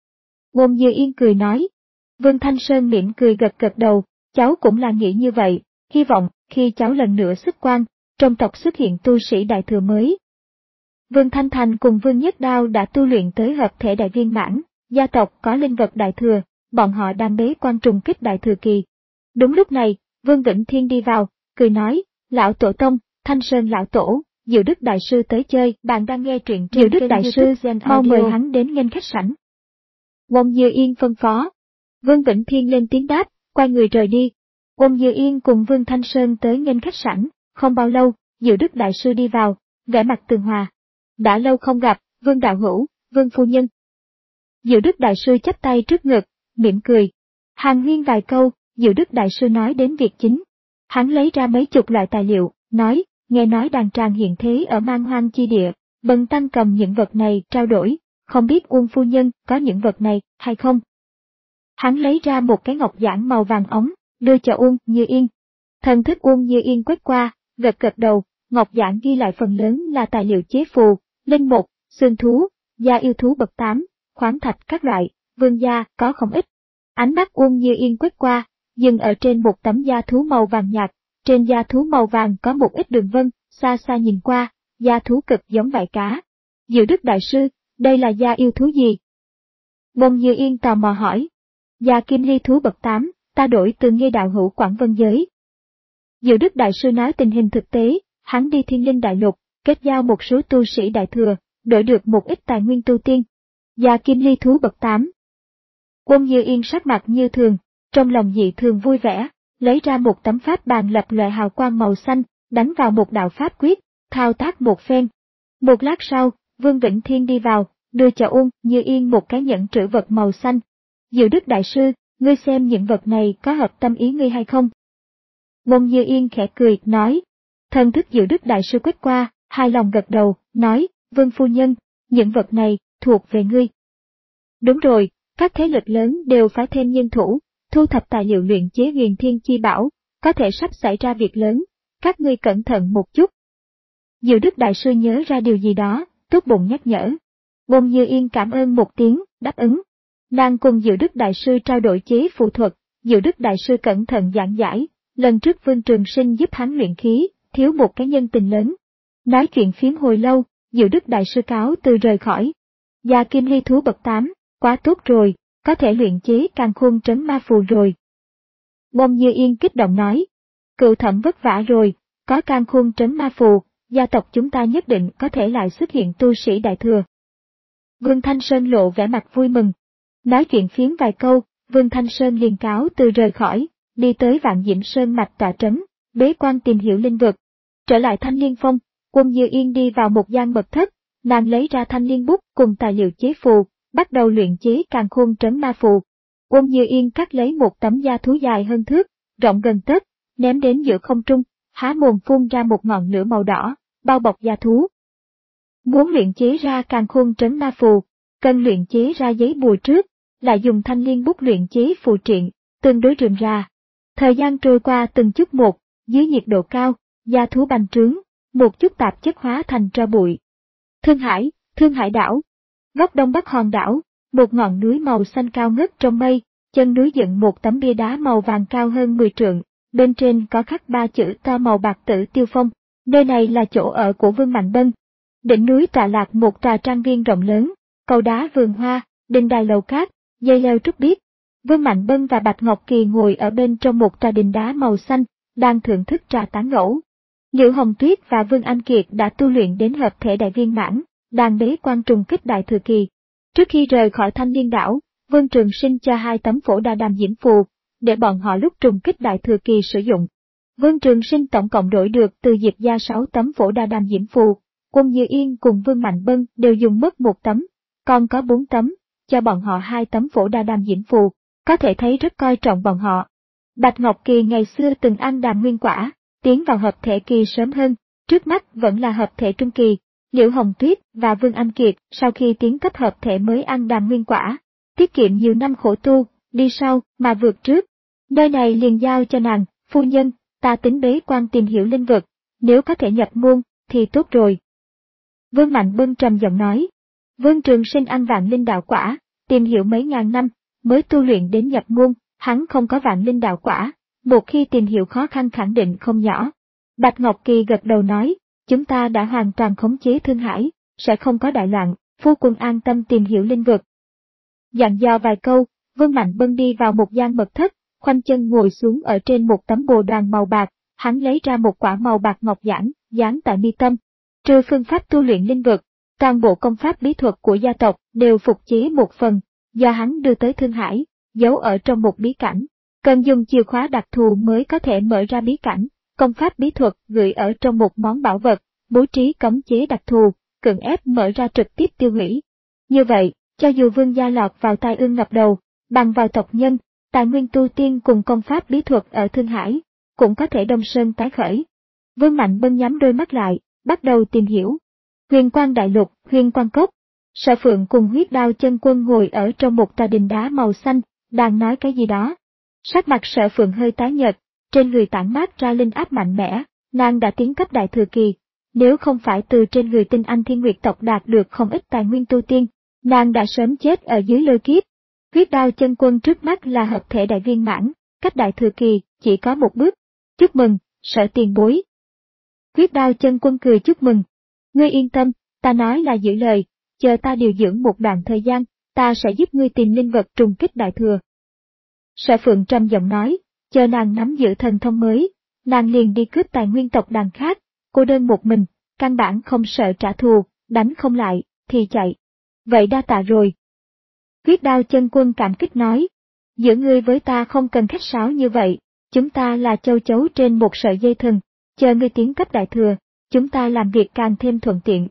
Uông Như Yên cười nói. Vương Thanh Sơn mỉm cười gật gật đầu, cháu cũng là nghĩ như vậy, hy vọng khi cháu lần nữa xuất quan, trong tộc xuất hiện tu sĩ đại thừa mới. Vương Thanh Thành cùng Vương Nhất Đao đã tu luyện tới hợp thể đại viên mãn, gia tộc có linh vật đại thừa, bọn họ đang bế quan trùng kích đại thừa kỳ. Đúng lúc này, Vương Vĩnh Thiên đi vào, cười nói, lão tổ tông, Thanh Sơn lão tổ, Diệu Đức đại sư tới chơi, bạn đang nghe truyện trên Diệu Đức đại sư, mau mời hắn đến nghênh khách sảnh. Uông Như Yên phân phó. Vương Vĩnh Thiên lên tiếng đáp, quay người rời đi. Uông Như Yên cùng Vương Thanh Sơn tới nghênh khách sảnh, không bao lâu, Diệu Đức đại sư đi vào, vẻ mặt tường hòa. Đã lâu không gặp, Vương đạo hữu, Vương phu nhân. Diệu Đức đại sư chắp tay trước ngực, mỉm cười. Hàn huyên vài câu, Diệu Đức đại sư nói đến việc chính. Hắn lấy ra mấy chục loại tài liệu, nói, nghe nói đàn tràng hiện thế ở Man Hoang chi địa, bần tăng cầm những vật này trao đổi, không biết Uông phu nhân có những vật này hay không. Hắn lấy ra một cái ngọc giản màu vàng ống, đưa cho Uông Như Yên. Thần thức Uông Như Yên quét qua, gật gật đầu, ngọc giản ghi lại phần lớn là tài liệu chế phù, linh mục, xương thú, da yêu thú bậc tám, khoáng thạch các loại, vương gia có không ít. Ánh mắt Uông Như Yên quét qua, dừng ở trên một tấm da thú màu vàng nhạt, trên da thú màu vàng có một ít đường vân, xa xa nhìn qua, da thú cực giống vảy cá. Diệu Đức đại sư, đây là da yêu thú gì? Uông Như Yên tò mò hỏi. Da kim ly thú bậc tám, ta đổi từ Nghê đạo hữu Quảng Vân giới. Diệu Đức đại sư nói tình hình thực tế, hắn đi Thiên Linh đại lục, kết giao một số tu sĩ đại thừa, đổi được một ít tài nguyên tu tiên. Da kim ly thú bậc tám. Uông Như Yên sắc mặt như thường, trong lòng dị thường vui vẻ, lấy ra một tấm pháp bàn lập lòe hào quang màu xanh, đánh vào một đạo pháp quyết, thao tác một phen. Một lát sau, Vương Vĩnh Thiên đi vào, đưa cho Uông Như Yên một cái nhẫn trữ vật màu xanh. Diệu Đức đại sư, ngươi xem những vật này có hợp tâm ý ngươi hay không? Uông Như Yên khẽ cười, nói. Thần thức Diệu Đức đại sư quét qua, hài lòng gật đầu, nói, Vương phu nhân, những vật này, thuộc về ngươi. Đúng rồi, các thế lực lớn đều phải thêm nhân thủ, thu thập tài liệu luyện chế huyền thiên chi bảo, có thể sắp xảy ra việc lớn, các ngươi cẩn thận một chút. Diệu Đức đại sư nhớ ra điều gì đó, tốt bụng nhắc nhở. Uông Như Yên cảm ơn một tiếng, đáp ứng. Nàng cùng Diệu Đức đại sư trao đổi chế phù thuật, Diệu Đức đại sư cẩn thận giảng giải, lần trước Vương Trường Sinh giúp hắn luyện khí, thiếu một cái nhân tình lớn. Nói chuyện phiếm hồi lâu, Diệu Đức đại sư cáo từ rời khỏi. Da kim ly thú bậc tám, quá tốt rồi, có thể luyện chế càn khôn trấn ma phù rồi. Uông Như Yên kích động nói, cựu thẩm vất vả rồi, có càn khôn trấn ma phù, gia tộc chúng ta nhất định có thể lại xuất hiện tu sĩ đại thừa. Vương Thanh Sơn lộ vẻ mặt vui mừng. Nói chuyện phiếm vài câu, Vương Thanh Sơn liền cáo từ rời khỏi, đi tới Vạn Diễm Sơn mạch tọa trấn, bế quan tìm hiểu linh vực. Trở lại Thanh Liên Phong, Quân Như Yên đi vào một gian mật thất, nàng lấy ra thanh liên bút cùng tài liệu chế phù, bắt đầu luyện chế càn khôn trấn ma phù. Quân Như Yên cắt lấy một tấm da thú dài hơn thước, rộng gần tấc, ném đến giữa không trung, há mồm phun ra một ngọn lửa màu đỏ, bao bọc da thú. Muốn luyện chế ra càn khôn trấn ma phù, cần luyện chế ra giấy bùa trước, lại dùng thanh liên bút luyện chế phù triện, tương đối rườm rà. Thời gian trôi qua từng chút một, dưới nhiệt độ cao, da thú bành trướng, một chút tạp chất hóa thành tro bụi. Thương Hải, Thương Hải đảo. Góc đông bắc hòn đảo, một ngọn núi màu xanh cao ngất trong mây, chân núi dựng một tấm bia đá màu vàng cao hơn mười trượng, bên trên có khắc ba chữ to màu bạc Tử Tiêu Phong, nơi này là chỗ ở của Vương Mạnh Bân. Đỉnh núi tọa lạc một tòa trang viên rộng lớn, cầu đá vườn hoa, đình đài lầu cát, dây leo trúc biếc. Vương Mạnh Bân và Bạch Ngọc Kỳ ngồi ở bên trong một tòa đình đá màu xanh, đang thưởng thức trà tán gẫu. Liễu Hồng Tuyết và Vương Anh Kiệt đã tu luyện đến hợp thể đại viên mãn, đang bế quan trùng kích đại thừa kỳ. Trước khi rời khỏi Thanh Liên đảo, Vương Trường Sinh cho hai tấm phổ đa đàm diễm phù, để bọn họ lúc trùng kích đại thừa kỳ sử dụng. Vương Trường Sinh tổng cộng đổi được từ Diệp gia sáu tấm phổ đa đàm diễm phù, Quân Như Yên cùng Vương Mạnh Bân đều dùng mất một tấm, còn có bốn tấm, cho bọn họ hai tấm phổ đa đàm diễm phù, có thể thấy rất coi trọng bọn họ. Bạch Ngọc Kỳ ngày xưa từng ăn đàm nguyên quả, tiến vào hợp thể kỳ sớm hơn, trước mắt vẫn là hợp thể trung kỳ. Liễu Hồng Tuyết và Vương Anh Kiệt sau khi tiến cấp hợp thể mới ăn đàm nguyên quả, tiết kiệm nhiều năm khổ tu, đi sau mà vượt trước. Nơi này liền giao cho nàng, phu nhân, ta tính bế quan tìm hiểu linh vực, nếu có thể nhập môn, thì tốt rồi. Vương Mạnh Bân trầm giọng nói. Vương Trường Sinh ăn vạn linh đạo quả, tìm hiểu mấy ngàn năm, mới tu luyện đến nhập môn, hắn không có vạn linh đạo quả, một khi tìm hiểu khó khăn khẳng định không nhỏ. Bạch Ngọc Kỳ gật đầu nói, chúng ta đã hoàn toàn khống chế Thương Hải, sẽ không có đại loạn, phu quân an tâm tìm hiểu linh vực. Dặn dò vài câu, Vương Mạnh Bân đi vào một gian mật thất, khoanh chân ngồi xuống ở trên một tấm bồ đoàn màu bạc, hắn lấy ra một quả màu bạc ngọc giản, dán tại mi tâm. Trừ phương pháp tu luyện linh vực, toàn bộ công pháp bí thuật của gia tộc đều phục chế một phần, do hắn đưa tới Thương Hải, giấu ở trong một bí cảnh. Cần dùng chìa khóa đặc thù mới có thể mở ra bí cảnh, công pháp bí thuật gửi ở trong một món bảo vật, bố trí cấm chế đặc thù, cưỡng ép mở ra trực tiếp tiêu hủy. Như vậy, cho dù vương gia lọt vào tai ương ngập đầu, bằng vào tộc nhân, tài nguyên tu tiên cùng công pháp bí thuật ở Thương Hải, cũng có thể đông sơn tái khởi. Vương Mạnh Bân nhắm đôi mắt lại, bắt đầu tìm hiểu. Huyền Quang Đại Lục, Huyền Quang Cốc. Sở Phượng cùng Huyết Đao Chân Quân ngồi ở trong một tòa đình đá màu xanh, đang nói cái gì đó. Sắc mặt Sở Phượng hơi tái nhợt, trên người tản mát ra linh áp mạnh mẽ, nàng đã tiến cấp đại thừa kỳ. Nếu không phải từ trên người tinh anh thiên nguyệt tộc đạt được không ít tài nguyên tu tiên, nàng đã sớm chết ở dưới lôi kiếp. Huyết Đao Chân Quân trước mắt là hợp thể đại viên mãn, cách đại thừa kỳ chỉ có một bước. Chúc mừng, Sở tiền bối. Huyết Đao Chân Quân cười chúc mừng. Ngươi yên tâm, ta nói là giữ lời, chờ ta điều dưỡng một đoạn thời gian, ta sẽ giúp ngươi tìm linh vật trùng kích đại thừa. Sở Phượng trầm giọng nói, chờ nàng nắm giữ thần thông mới, nàng liền đi cướp tài nguyên tộc đàn khác, cô đơn một mình, căn bản không sợ trả thù, đánh không lại, thì chạy. Vậy đa tạ rồi. Huyết Đao Chân Quân cảm kích nói, giữa ngươi với ta không cần khách sáo như vậy, chúng ta là châu chấu trên một sợi dây thừng, chờ ngươi tiến cấp đại thừa, chúng ta làm việc càng thêm thuận tiện.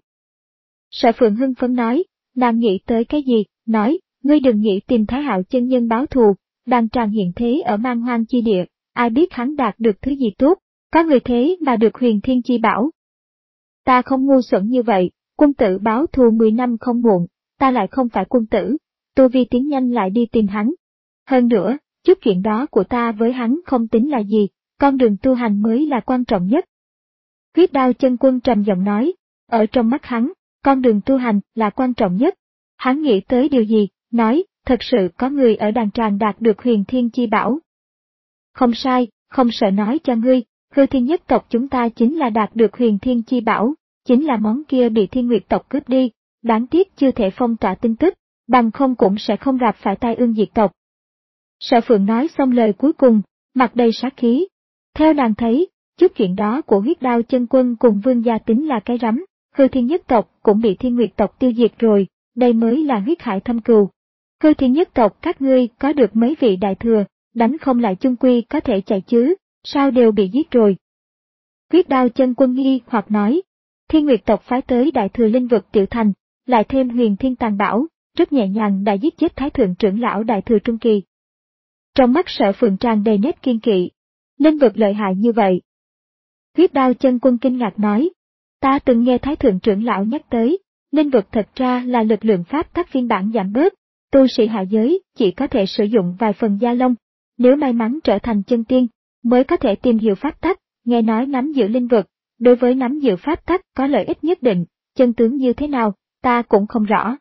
Sở Phượng hưng phấn nói, nàng nghĩ tới cái gì, nói, ngươi đừng nghĩ tìm Thái Hạo chân nhân báo thù, đang tràn hiện thế ở man hoang chi địa, ai biết hắn đạt được thứ gì tốt, có người thế mà được huyền thiên chi bảo. Ta không ngu xuẩn như vậy, quân tử báo thù mười năm không muộn, ta lại không phải quân tử, tu vi tiến nhanh lại đi tìm hắn. Hơn nữa, chút chuyện đó của ta với hắn không tính là gì, con đường tu hành mới là quan trọng nhất. Huyết Đao Chân Quân trầm giọng nói, ở trong mắt hắn, con đường tu hành là quan trọng nhất. Hắn nghĩ tới điều gì, nói, thật sự có người ở đàn tràng đạt được huyền thiên chi bảo. Không sai, không sợ nói cho ngươi, hư thiên nhất tộc chúng ta chính là đạt được huyền thiên chi bảo, chính là món kia bị thiên nguyệt tộc cướp đi, đáng tiếc chưa thể phong tỏa tin tức, bằng không cũng sẽ không gặp phải tai ương diệt tộc. Sở Phượng nói xong lời cuối cùng, mặt đầy sát khí. Theo nàng thấy, chút chuyện đó của huyết đao chân quân cùng Vương gia tính là cái rắm, Hư Thiên nhất tộc cũng bị Thiên Nguyệt tộc tiêu diệt rồi, đây mới là huyết hải thâm cừu. Hư Thiên nhất tộc các ngươi có được mấy vị đại thừa, đánh không lại chung quy có thể chạy chứ, sao đều bị giết rồi. Huyết đao chân quân nghi hoặc nói, Thiên Nguyệt tộc phái tới đại thừa linh vực tiểu thành, lại thêm huyền thiên tàn bảo, rất nhẹ nhàng đã giết chết thái thượng trưởng lão đại thừa trung kỳ. Trong mắt Sở Phượng tràn đầy nét kiên kỵ, linh vực lợi hại như vậy. Huyết đao chân quân kinh ngạc nói, ta từng nghe thái thượng trưởng lão nhắc tới, linh vực thật ra là lực lượng pháp tắc phiên bản giảm bớt, tu sĩ hạ giới chỉ có thể sử dụng vài phần gia lông, nếu may mắn trở thành chân tiên, mới có thể tìm hiểu pháp tắc, nghe nói nắm giữ linh vực, đối với nắm giữ pháp tắc có lợi ích nhất định, chân tướng như thế nào, ta cũng không rõ.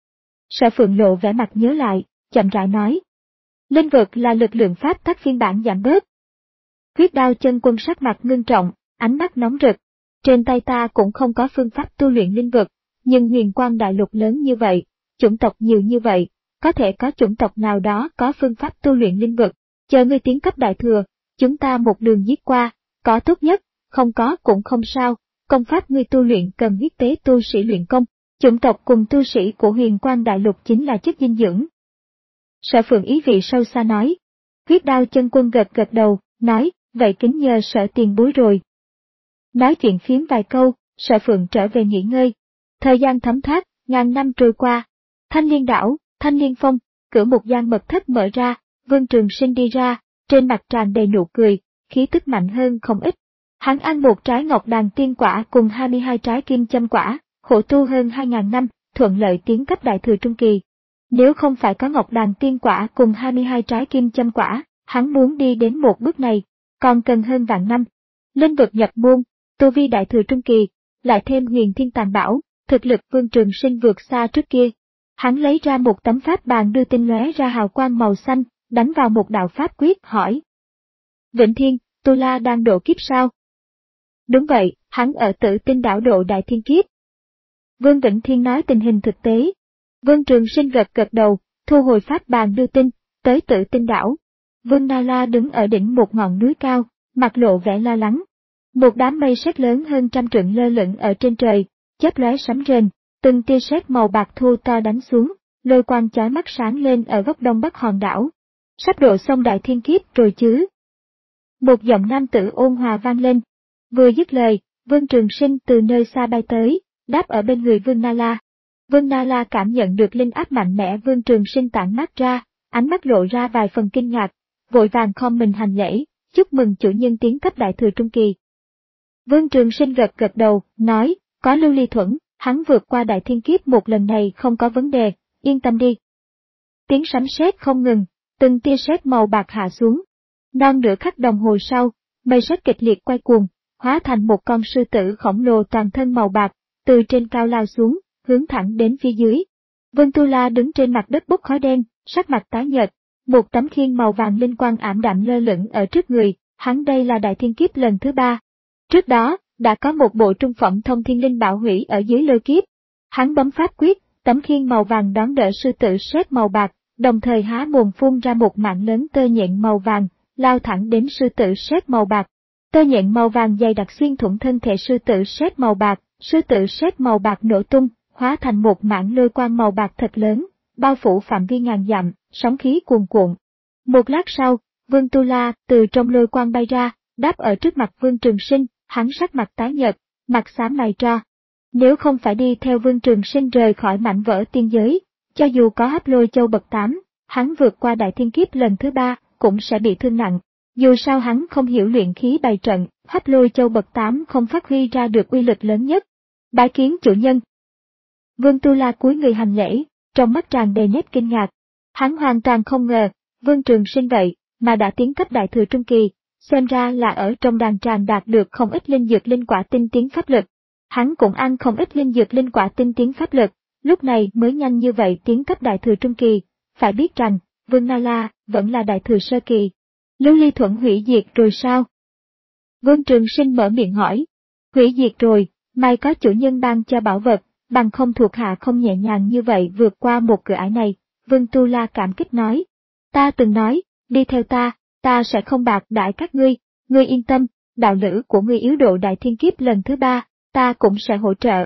Sở Phượng lộ vẻ mặt nhớ lại, chậm rãi nói. Linh vực là lực lượng pháp tắc phiên bản giảm bớt. Huyết đao chân quân sắc mặt ngưng trọng, ánh mắt nóng rực. Trên tay ta cũng không có phương pháp tu luyện linh vực, nhưng huyền quang đại lục lớn như vậy, chủng tộc nhiều như vậy, có thể có chủng tộc nào đó có phương pháp tu luyện linh vực, chờ ngươi tiến cấp đại thừa, chúng ta một đường giết qua, có tốt nhất, không có cũng không sao, công pháp ngươi tu luyện cần huyết tế tu sĩ luyện công, chủng tộc cùng tu sĩ của huyền quang đại lục chính là chất dinh dưỡng. Sở Phượng ý vị sâu xa nói. Huyết đao chân quân gật gật đầu, nói, vậy kính nhờ Sở tiền bối rồi. Nói chuyện phiếm vài câu, Sở Phượng trở về nghỉ ngơi. Thời gian thấm thoát, ngàn năm trôi qua. Thanh Liên đảo, Thanh Liên phong, cửa một gian mật thất mở ra, Vương Trường Sinh đi ra, trên mặt tràn đầy nụ cười, khí tức mạnh hơn không ít. Hắn ăn một trái ngọc đàn tiên quả cùng hai mươi hai trái kim châm quả, khổ tu hơn hai ngàn năm, thuận lợi tiến cấp đại thừa trung kỳ. Nếu không phải có ngọc đàn tiên quả cùng hai mươi hai trái kim châm quả, hắn muốn đi đến một bước này, còn cần hơn vạn năm. Linh vực nhập môn, tu vi đại thừa trung kỳ, lại thêm huyền thiên tàn bảo, thực lực Vương Trường Sinh vượt xa trước kia. Hắn lấy ra một tấm pháp bàn đưa tinh lóe ra hào quang màu xanh, đánh vào một đạo pháp quyết, hỏi. Vĩnh Thiên, Tu La đang độ kiếp sao? Đúng vậy, hắn ở Tử Tinh đảo độ đại thiên kiếp. Vương Vĩnh Thiên nói tình hình thực tế. Vương Trường Sinh gật gật đầu, thu hồi pháp bàn đưa tin, tới Tử Tinh đảo. Vương Na La đứng ở đỉnh một ngọn núi cao, mặt lộ vẻ lo lắng. Một đám mây sét lớn hơn trăm trượng lơ lửng ở trên trời, chớp lóe sấm rền, từng tia sét màu bạc thô to đánh xuống, lôi quang chói mắt sáng lên ở góc đông bắc hòn đảo. Sắp độ xong đại thiên kiếp rồi chứ? Một giọng nam tử ôn hòa vang lên. Vừa dứt lời, Vương Trường Sinh từ nơi xa bay tới, đáp ở bên người Vương Na La. Vương Na La cảm nhận được linh áp mạnh mẽ Vương Trường Sinh tản mát ra, ánh mắt lộ ra vài phần kinh ngạc, vội vàng khom mình hành lễ, chúc mừng chủ nhân tiến cấp đại thừa trung kỳ. Vương Trường Sinh gật gật đầu, nói, có Lưu Ly Thuẫn, hắn vượt qua đại thiên kiếp một lần này không có vấn đề, yên tâm đi. Tiếng sấm sét không ngừng, từng tia sét màu bạc hạ xuống. Non nửa khắc đồng hồ sau, mây sét kịch liệt quay cuồng, hóa thành một con sư tử khổng lồ toàn thân màu bạc, từ trên cao lao xuống, hướng thẳng đến phía dưới. Vương Tu La đứng trên mặt đất bốc khói đen, sắc mặt tái nhợt, một tấm khiên màu vàng linh quang ảm đạm lơ lửng ở trước người, hắn đây là đại thiên kiếp lần thứ ba. Trước đó, đã có một bộ trung phẩm thông thiên linh bảo hủy ở dưới lôi kiếp. Hắn bấm pháp quyết, tấm khiên màu vàng đón đỡ sư tử sét màu bạc, đồng thời há mồm phun ra một mạng lớn tơ nhện màu vàng, lao thẳng đến sư tử sét màu bạc. Tơ nhện màu vàng dày đặc xuyên thủng thân thể sư tử sét màu bạc, sư tử sét màu bạc nổ tung, hóa thành một mảng lôi quang màu bạc thật lớn, bao phủ phạm vi ngàn dặm, sóng khí cuồn cuộn. Một lát sau, Vương Tu La từ trong lôi quang bay ra, đáp ở trước mặt Vương Trường Sinh, hắn sắc mặt tái nhợt, mặt xám mày tro. Nếu không phải đi theo Vương Trường Sinh rời khỏi mảnh vỡ tiên giới, cho dù có Hấp Lôi Châu bậc tám, hắn vượt qua đại thiên kiếp lần thứ ba, cũng sẽ bị thương nặng. Dù sao hắn không hiểu luyện khí bày trận, Hấp Lôi Châu bậc tám không phát huy ra được uy lực lớn nhất. Bái kiến chủ nhân. Vương Tu La cúi người hành lễ, trong mắt tràn đầy nét kinh ngạc. Hắn hoàn toàn không ngờ, Vương Trường Sinh vậy, mà đã tiến cấp đại thừa trung kỳ, xem ra là ở trong đàn tràng đạt được không ít linh dược linh quả tinh tiến pháp lực. Hắn cũng ăn không ít linh dược linh quả tinh tiến pháp lực, lúc này mới nhanh như vậy tiến cấp đại thừa trung kỳ. Phải biết rằng, Vương Na La vẫn là đại thừa sơ kỳ. Lưu Ly Thuẫn hủy diệt rồi sao? Vương Trường Sinh mở miệng hỏi. Hủy diệt rồi, may có chủ nhân ban cho bảo vật, bằng không thuộc hạ không nhẹ nhàng như vậy vượt qua một cửa ải này. Vương Tu La cảm kích nói. Ta từng nói, đi theo ta, ta sẽ không bạc đãi các ngươi, ngươi yên tâm, đạo lữ của ngươi yếu độ đại thiên kiếp lần thứ ba, ta cũng sẽ hỗ trợ.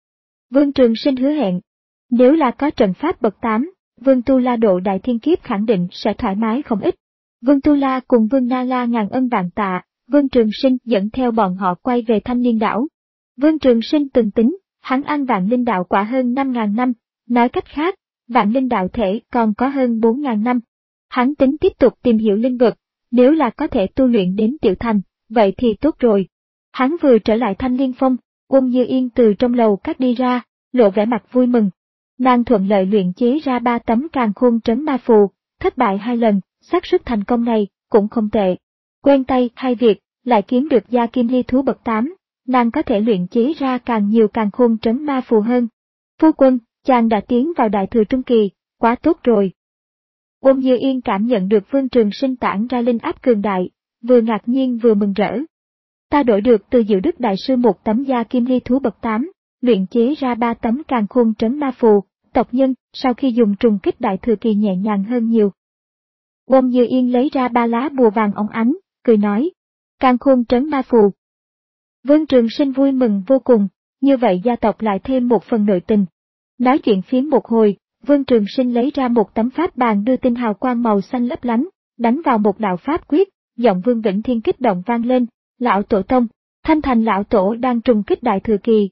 Vương Trường Sinh hứa hẹn, nếu là có trận pháp bậc tám, Vương Tu La độ đại thiên kiếp khẳng định sẽ thoải mái không ít. Vương Tu La cùng Vương Na La ngàn ân vạn tạ, Vương Trường Sinh dẫn theo bọn họ quay về Thanh Liên đảo. Vương Trường Sinh từng tính, hắn ăn vạn linh đạo quả hơn năm ngàn năm, nói cách khác, vạn linh đạo thể còn có hơn bốn ngàn năm. Hắn tính tiếp tục tìm hiểu linh vực, nếu là có thể tu luyện đến tiểu thành, vậy thì tốt rồi. Hắn vừa trở lại Thanh Liên Phong, Uông Như Yên từ trong lầu cát đi ra, lộ vẻ mặt vui mừng. Nàng thuận lợi luyện chế ra ba tấm càn khôn trấn ma phù, thất bại hai lần, xác suất thành công này cũng không tệ. Quen tay hay việc, lại kiếm được gia kim ly thú bậc tám, nàng có thể luyện chế ra càng nhiều càn khôn trấn ma phù hơn. Phu quân, chàng đã tiến vào đại thừa trung kỳ, quá tốt rồi. Uông Như Yên cảm nhận được Vương Trường Sinh tản ra linh áp cường đại, vừa ngạc nhiên vừa mừng rỡ. Ta đổi được từ Diệu Đức Đại Sư một tấm gia kim ly thú bậc tám, luyện chế ra ba tấm càn khôn trấn ma phù, tộc nhân sau khi dùng trùng kích đại thừa kỳ nhẹ nhàng hơn nhiều. Uông Như Yên lấy ra ba lá bùa vàng óng ánh, cười nói, càn khôn trấn ma phù. Vương Trường Sinh vui mừng vô cùng, như vậy gia tộc lại thêm một phần nội tình. Nói chuyện phiếm một hồi, Vương Trường Sinh lấy ra một tấm pháp bàn đưa tinh hào quang màu xanh lấp lánh, đánh vào một đạo pháp quyết, giọng Vương Vĩnh Thiên kích động vang lên, lão tổ tông, Thanh Thành lão tổ đang trùng kích đại thừa kỳ.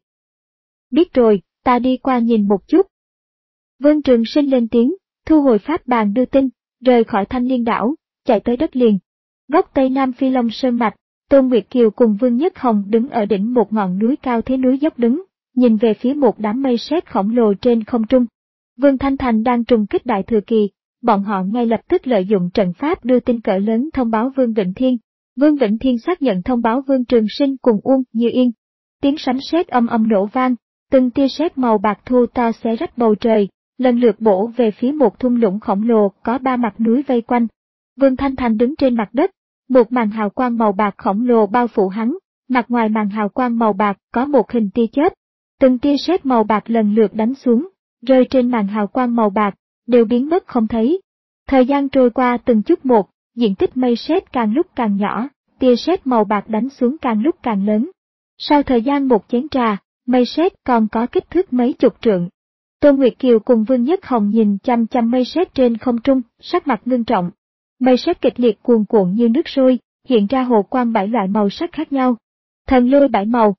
Biết rồi, ta đi qua nhìn một chút. Vương Trường Sinh lên tiếng, thu hồi pháp bàn đưa tin, rời khỏi Thanh Liên đảo, chạy tới đất liền. Góc tây nam Phi Long Sơn Mạch, Tôn Nguyệt Kiều cùng Vương Nhất Hồng đứng ở đỉnh một ngọn núi cao thế núi dốc đứng, nhìn về phía một đám mây sét khổng lồ trên không trung. Vương Thanh Thành đang trùng kích đại thừa kỳ, bọn họ ngay lập tức lợi dụng trận pháp đưa tin cỡ lớn thông báo Vương Vĩnh Thiên. Vương Vĩnh Thiên xác nhận thông báo Vương Trường Sinh cùng Uông Như Yên. Tiếng sấm sét âm âm nổ vang, từng tia sét màu bạc thu to xé rách bầu trời, lần lượt bổ về phía một thung lũng khổng lồ có ba mặt núi vây quanh. Vương Thanh Thành đứng trên mặt đất, một màn hào quang màu bạc khổng lồ bao phủ hắn, mặt ngoài màn hào quang màu bạc có một hình tia chớp. Từng tia sét màu bạc lần lượt đánh xuống, rơi trên màn hào quang màu bạc, đều biến mất không thấy. Thời gian trôi qua từng chút một, diện tích mây sét càng lúc càng nhỏ, tia sét màu bạc đánh xuống càng lúc càng lớn. Sau thời gian một chén trà, mây sét còn có kích thước mấy chục trượng. Tôn Nguyệt Kiều cùng Vương Nhất Hồng nhìn chăm chăm mây sét trên không trung, sắc mặt ngưng trọng. Mây sét kịch liệt cuồn cuộn như nước sôi, hiện ra hồ quang bảy loại màu sắc khác nhau. Thần lôi bảy màu.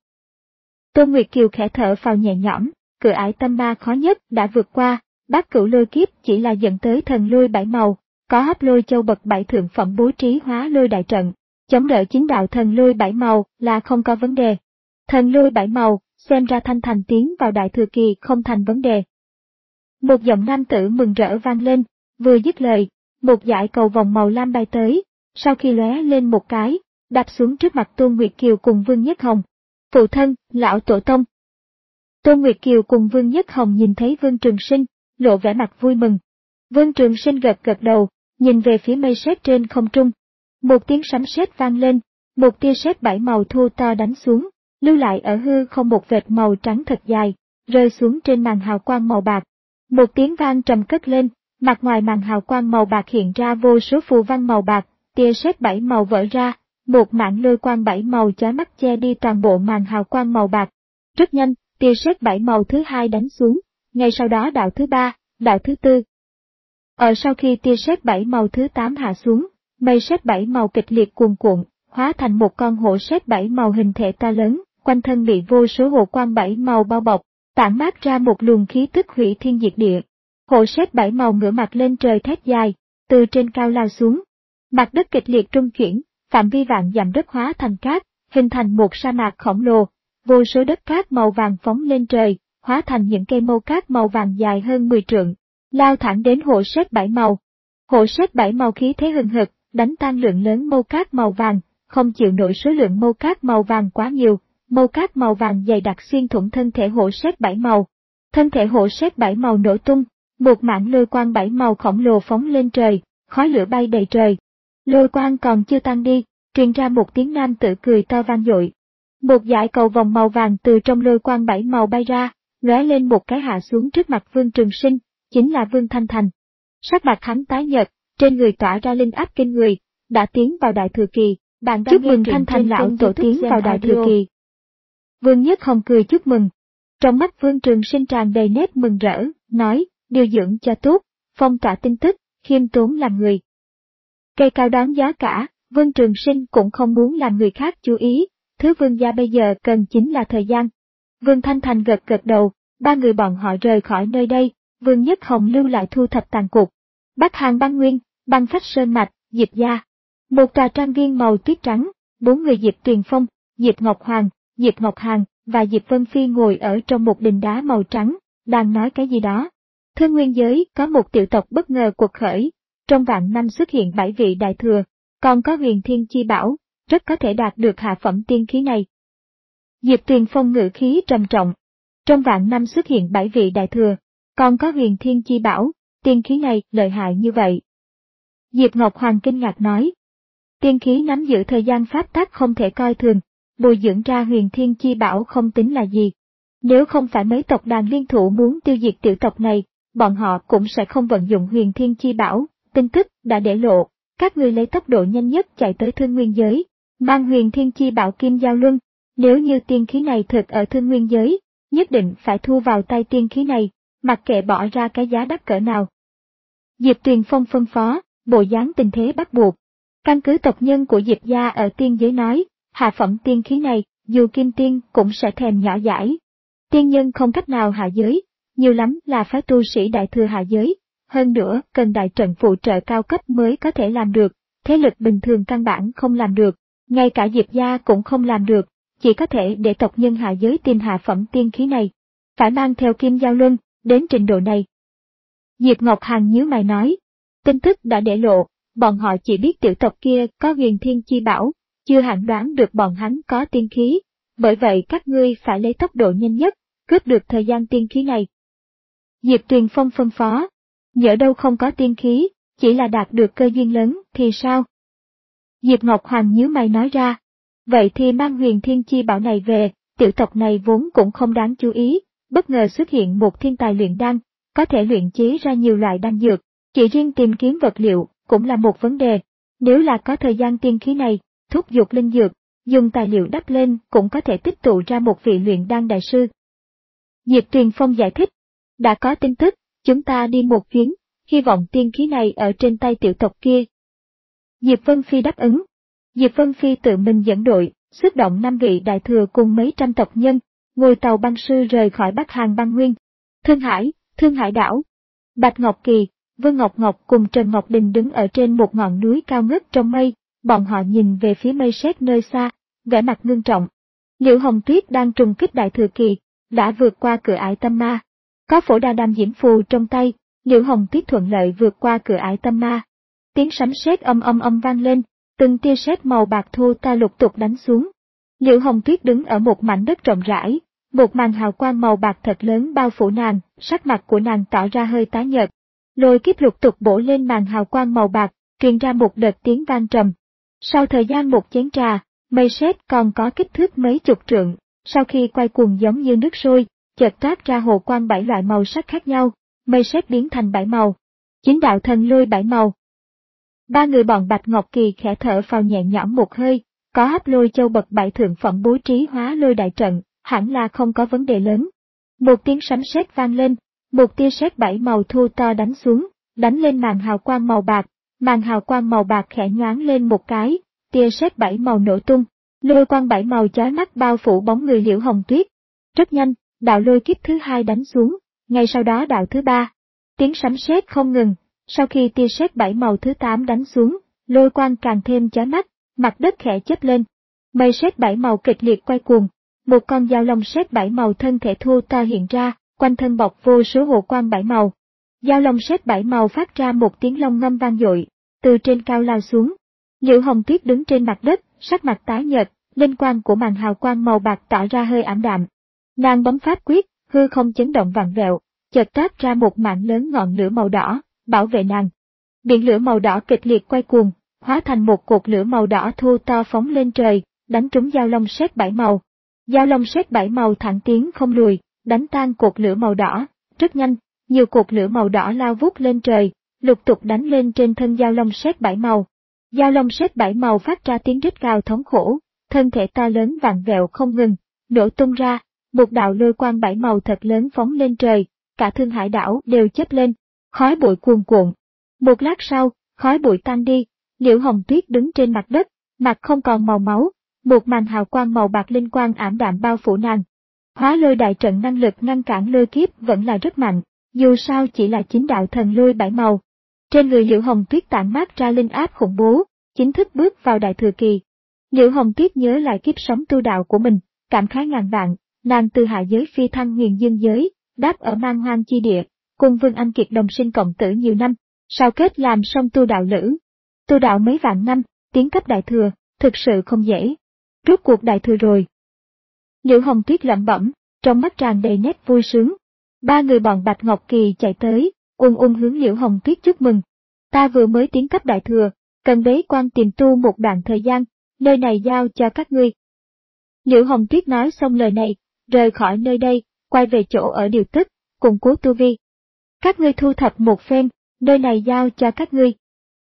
Tôn Nguyệt Kiều khẽ thở phào nhẹ nhõm, cửa ải tâm ma khó nhất đã vượt qua, bát cửu lôi kiếp chỉ là dẫn tới thần lôi bảy màu, có hấp lôi châu bậc bảy thượng phẩm bố trí hóa lôi đại trận, chống đỡ chính đạo thần lôi bảy màu là không có vấn đề. Thần lôi bảy màu, xem ra Thanh Thành tiến vào đại thừa kỳ không thành vấn đề. Một giọng nam tử mừng rỡ vang lên, vừa dứt lời, một dải cầu vòng màu lam bay tới, sau khi lóe lên một cái, đạp xuống trước mặt Tôn Nguyệt Kiều cùng Vương Nhất Hồng. Phụ thân, lão tổ tông. Tôn Nguyệt Kiều cùng Vương Nhất Hồng nhìn thấy Vương Trường Sinh, lộ vẻ mặt vui mừng. Vương Trường Sinh gật gật đầu, nhìn về phía mây sét trên không trung. Một tiếng sấm sét vang lên, một tia sét bảy màu thu to đánh xuống, lưu lại ở hư không một vệt màu trắng thật dài, rơi xuống trên màn hào quang màu bạc. Một tiếng vang trầm cất lên, mặt ngoài màn hào quang màu bạc hiện ra vô số phù văn màu bạc, tia sét bảy màu vỡ ra, một mảng lôi quang bảy màu chói mắt che đi toàn bộ màn hào quang màu bạc. Rất nhanh, tia sét bảy màu thứ hai đánh xuống, ngay sau đó đạo thứ ba, đạo thứ tư. Ở sau khi tia sét bảy màu thứ tám hạ xuống, mây sét bảy màu kịch liệt cuồn cuộn, hóa thành một con hổ sét bảy màu hình thể to lớn, quanh thân bị vô số hồ quang bảy màu bao bọc, tản mát ra một luồng khí tức hủy thiên diệt địa. Hổ sét bảy màu ngửa mặt lên trời thét dài, từ trên cao lao xuống. Mặt đất kịch liệt rung chuyển, phạm vi vạn dặm đất hóa thành cát, hình thành một sa mạc khổng lồ. Vô số đất cát màu vàng phóng lên trời, hóa thành những cây mâu cát màu vàng dài hơn mười trượng, lao thẳng đến hổ sét bảy màu. Hổ sét bảy màu khí thế hừng hực, đánh tan lượng lớn mâu cát màu vàng, không chịu nổi số lượng mâu cát màu vàng quá nhiều, mâu cát màu vàng dày đặc xuyên thủng thân thể hổ sét bảy màu. Thân thể hổ sét bảy màu nổ tung, một mảng lôi quang bảy màu khổng lồ phóng lên trời, khói lửa bay đầy trời. Lôi quang còn chưa tan đi, truyền ra một tiếng nam tử cười to vang dội. Một dải cầu vòng màu vàng từ trong lôi quang bảy màu bay ra, lóe lên một cái hạ xuống trước mặt Vương Trường Sinh, chính là Vương Thanh Thành. Sắc mặt hắn tái nhợt, trên người tỏa ra linh áp kinh người, đã tiến vào đại thừa kỳ, Bạn chúc mừng Thanh Thành lão tổ tiến vào đại thừa kỳ. Vương Nhất Hồng cười chúc mừng. Trong mắt Vương Trường Sinh tràn đầy nét mừng rỡ, nói, điều dưỡng cho tốt, phong tỏa tin tức, khiêm tốn làm người. Cây cao đáng giá cả, Vương Trường Sinh cũng không muốn làm người khác chú ý, thứ Vương gia bây giờ cần chính là thời gian. Vương Thanh Thành gật gật đầu, ba người bọn họ rời khỏi nơi đây, Vương Nhất Hồng lưu lại thu thập tàn cuộc. Bắc Hàng Băng Nguyên, Băng Phách Sơn Mạch, Diệp gia. Một tòa trang viên màu tuyết trắng, bốn người Diệp Tuyền Phong, Diệp Ngọc Hoàng, Diệp Ngọc Hàn và Diệp Vân Phi ngồi ở trong một đình đá màu trắng, đang nói cái gì đó. Thương nguyên giới có một tiểu tộc bất ngờ cuộc khởi, trong vạn năm xuất hiện bảy vị đại thừa, còn có huyền thiên chi bảo, rất có thể đạt được hạ phẩm tiên khí này. Diệp Tuyền Phong ngữ khí trầm trọng, trong vạn năm xuất hiện bảy vị đại thừa, còn có huyền thiên chi bảo, tiên khí này lợi hại như vậy. Diệp Ngọc Hoàng kinh ngạc nói, tiên khí nắm giữ thời gian pháp tắc không thể coi thường, bồi dưỡng ra huyền thiên chi bảo không tính là gì. Nếu không phải mấy tộc đàn liên thủ muốn tiêu diệt tiểu tộc này, bọn họ cũng sẽ không vận dụng huyền thiên chi bảo, tin tức đã để lộ, các ngươi lấy tốc độ nhanh nhất chạy tới thương nguyên giới, mang huyền thiên chi bảo kim giao luân, nếu như tiên khí này thực ở thương nguyên giới, nhất định phải thu vào tay tiên khí này, mặc kệ bỏ ra cái giá đắt cỡ nào. Diệp Tuyền Phong phân phó, bộ dáng tình thế bắt buộc. Căn cứ tộc nhân của Diệp gia ở tiên giới nói, hạ phẩm tiên khí này, dù kim tiên cũng sẽ thèm nhỏ dãi. Tiên nhân không cách nào hạ giới, nhiều lắm là phái tu sĩ đại thừa hạ giới, hơn nữa cần đại trận phụ trợ cao cấp mới có thể làm được, thế lực bình thường căn bản không làm được, ngay cả Diệp gia cũng không làm được, chỉ có thể để tộc nhân hạ giới tìm hạ phẩm tiên khí này. Phải mang theo kim giao luân, đến trình độ này. Diệp Ngọc Hàn nhíu mày nói, tin tức đã để lộ, bọn họ chỉ biết tiểu tộc kia có huyền thiên chi bảo, chưa hẳn đoán được bọn hắn có tiên khí, bởi vậy các ngươi phải lấy tốc độ nhanh nhất, cướp được thời gian tiên khí này. Diệp Tuyền Phong phân phó, nhỡ đâu không có tiên khí, chỉ là đạt được cơ duyên lớn thì sao? Diệp Ngọc Hoàng nhíu mày nói ra, vậy thì mang huyền thiên chi bảo này về, tiểu tộc này vốn cũng không đáng chú ý, bất ngờ xuất hiện một thiên tài luyện đan, có thể luyện chế ra nhiều loại đan dược, chỉ riêng tìm kiếm vật liệu cũng là một vấn đề, nếu là có thời gian tiên khí này, thúc giục linh dược, dùng tài liệu đắp lên cũng có thể tích tụ ra một vị luyện đan đại sư. Diệp Tuyền Phong giải thích, đã có tin tức, chúng ta đi một chuyến, hy vọng tiên khí này ở trên tay tiểu tộc kia. Diệp Vân Phi đáp ứng. Diệp Vân Phi tự mình dẫn đội, xuất động năm vị đại thừa cùng mấy trăm tộc nhân, ngồi tàu băng sư rời khỏi Bắc Hàng Băng Nguyên. Thương Hải, Thương Hải đảo. Bạch Ngọc Kỳ, Vương Ngọc Ngọc cùng Trần Ngọc Đình đứng ở trên một ngọn núi cao ngất trong mây, bọn họ nhìn về phía mây sét nơi xa, vẻ mặt ngưng trọng. Liễu Hồng Tuyết đang trùng kích đại thừa kỳ, đã vượt qua cửa ải tâm ma. Có phổ đà đàm diễm phù trong tay, Liễu Hồng Tuyết thuận lợi vượt qua cửa ải tâm ma. Tiếng sấm sét âm âm âm vang lên, từng tia sét màu bạc thô ta lục tục đánh xuống. Liễu Hồng Tuyết đứng ở một mảnh đất rộng rãi, một màn hào quang màu bạc thật lớn bao phủ nàng, sắc mặt của nàng tỏ ra hơi tái nhợt. Lôi kiếp lục tục bổ lên màn hào quang màu bạc, truyền ra một đợt tiếng vang trầm. Sau thời gian một chén trà, mây sét còn có kích thước mấy chục trượng, sau khi quay cuồng giống như nước sôi, chợt toát ra hồ quang bảy loại màu sắc khác nhau, mây sét biến thành bảy màu. Chính đạo thần lôi bảy màu. Ba người bọn Bạch Ngọc Kỳ khẽ thở phào nhẹ nhõm một hơi, có hấp lôi châu bậc bảy thượng phẩm bố trí hóa lôi đại trận, hẳn là không có vấn đề lớn. Một tiếng sấm sét vang lên, một tia sét bảy màu thu to đánh xuống, đánh lên màn hào quang màu bạc, màn hào quang màu bạc khẽ nhoáng lên một cái, tia sét bảy màu nổ tung, lôi quang bảy màu chói mắt bao phủ bóng người Liễu Hồng Tuyết. Rất nhanh, đạo lôi kiếp thứ hai đánh xuống, ngay sau đó đạo thứ ba. Tiếng sấm sét không ngừng, sau khi tia sét bảy màu thứ tám đánh xuống, lôi quang càng thêm chói mắt, mặt đất khẽ chớp lên. Mây sét bảy màu kịch liệt quay cuồng, một con dao long sét bảy màu thân thể thô to hiện ra, quanh thân bọc vô số hồ quang bảy màu. Dao long sét bảy màu phát ra một tiếng long ngâm vang dội, từ trên cao lao xuống. Liễu Hồng Tuyết đứng trên mặt đất, sắc mặt tái nhợt, linh quang của màn hào quang màu bạc tỏ ra hơi ảm đạm. Nàng bấm pháp quyết, hư không chấn động vặn vẹo, chợt toát ra một mảng lớn ngọn lửa màu đỏ, bảo vệ nàng. Biển lửa màu đỏ kịch liệt quay cuồng, hóa thành một cột lửa màu đỏ thô to phóng lên trời, đánh trúng dao long sét bảy màu. Dao long sét bảy màu thẳng tiến không lùi, đánh tan cột lửa màu đỏ, rất nhanh, nhiều cột lửa màu đỏ lao vút lên trời, lục tục đánh lên trên thân dao long sét bảy màu. Dao lông sét bảy màu phát ra tiếng rít gào thống khổ, thân thể to lớn vặn vẹo không ngừng, nổ tung ra, một đạo lôi quang bảy màu thật lớn phóng lên trời, cả Thương Hải đảo đều chớp lên, khói bụi cuồn cuộn. Một lát sau, khói bụi tan đi, Liễu Hồng Tuyết đứng trên mặt đất, mặt không còn màu máu, một màn hào quang màu bạc linh quang ảm đạm bao phủ nàng. Hóa lôi đại trận năng lực ngăn cản lôi kiếp vẫn là rất mạnh, dù sao chỉ là chính đạo thần lôi bảy màu. Trên người Liễu Hồng Tuyết tản mát ra linh áp khủng bố, chính thức bước vào đại thừa kỳ. Liễu Hồng Tuyết nhớ lại kiếp sống tu đạo của mình, cảm khái ngàn vạn, nàng từ hạ giới phi thăng huyền dương giới, đáp ở Man Hoang chi địa, cùng Vương Anh Kiệt đồng sinh cộng tử nhiều năm, sau kết làm xong tu đạo lữ. Tu đạo mấy vạn năm, tiến cấp đại thừa, thực sự không dễ. Rốt cuộc đại thừa rồi. Liễu Hồng Tuyết lẩm bẩm, trong mắt tràn đầy nét vui sướng. Ba người bọn Bạch Ngọc Kỳ chạy tới, ung ung hướng Liễu Hồng Tuyết chúc mừng. Ta vừa mới tiến cấp đại thừa, cần bế quan tiền tu một đoạn thời gian, nơi này giao cho các ngươi. Liễu Hồng Tuyết nói xong lời này, rời khỏi nơi đây, quay về chỗ ở điều tức, củng cố tu vi. Các ngươi thu thập một phen, nơi này giao cho các ngươi.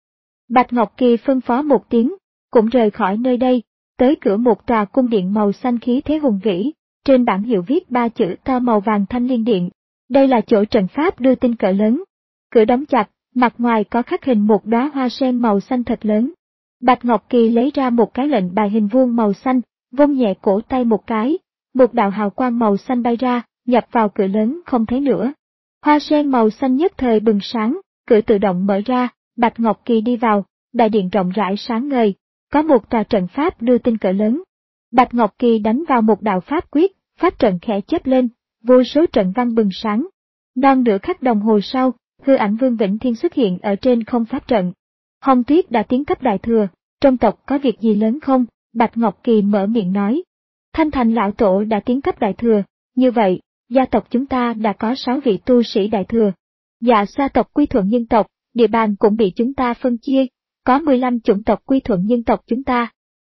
Bạch Ngọc Kỳ phân phó một tiếng, cũng rời khỏi nơi đây, tới cửa một tòa cung điện màu xanh khí thế hùng vĩ, trên bảng hiệu viết ba chữ to màu vàng Thanh Liên Điện. Đây là chỗ trận pháp đưa tin cỡ lớn. Cửa đóng chặt, mặt ngoài có khắc hình một đóa hoa sen màu xanh thật lớn. Bạch Ngọc Kỳ lấy ra một cái lệnh bài hình vuông màu xanh, vung nhẹ cổ tay một cái, một đạo hào quang màu xanh bay ra, nhập vào cửa lớn không thấy nữa. Hoa sen màu xanh nhất thời bừng sáng, cửa tự động mở ra, Bạch Ngọc Kỳ đi vào, đại điện rộng rãi sáng ngời, có một tòa trận pháp đưa tin cỡ lớn. Bạch Ngọc Kỳ đánh vào một đạo pháp quyết, pháp trận khẽ chớp lên, vô số trận văn bừng sáng. Non nửa khắc đồng hồ sau, hư ảnh Vương Vĩnh Thiên xuất hiện ở trên không pháp trận. Hồng Tuyết đã tiến cấp đại thừa, trong tộc có việc gì lớn không? Bạch Ngọc Kỳ mở miệng nói. Thanh Thành lão tổ đã tiến cấp đại thừa, như vậy, gia tộc chúng ta đã có sáu vị tu sĩ đại thừa. Dạ gia tộc quy thuận nhân tộc, địa bàn cũng bị chúng ta phân chia, có mười lăm chủng tộc quy thuận nhân tộc chúng ta.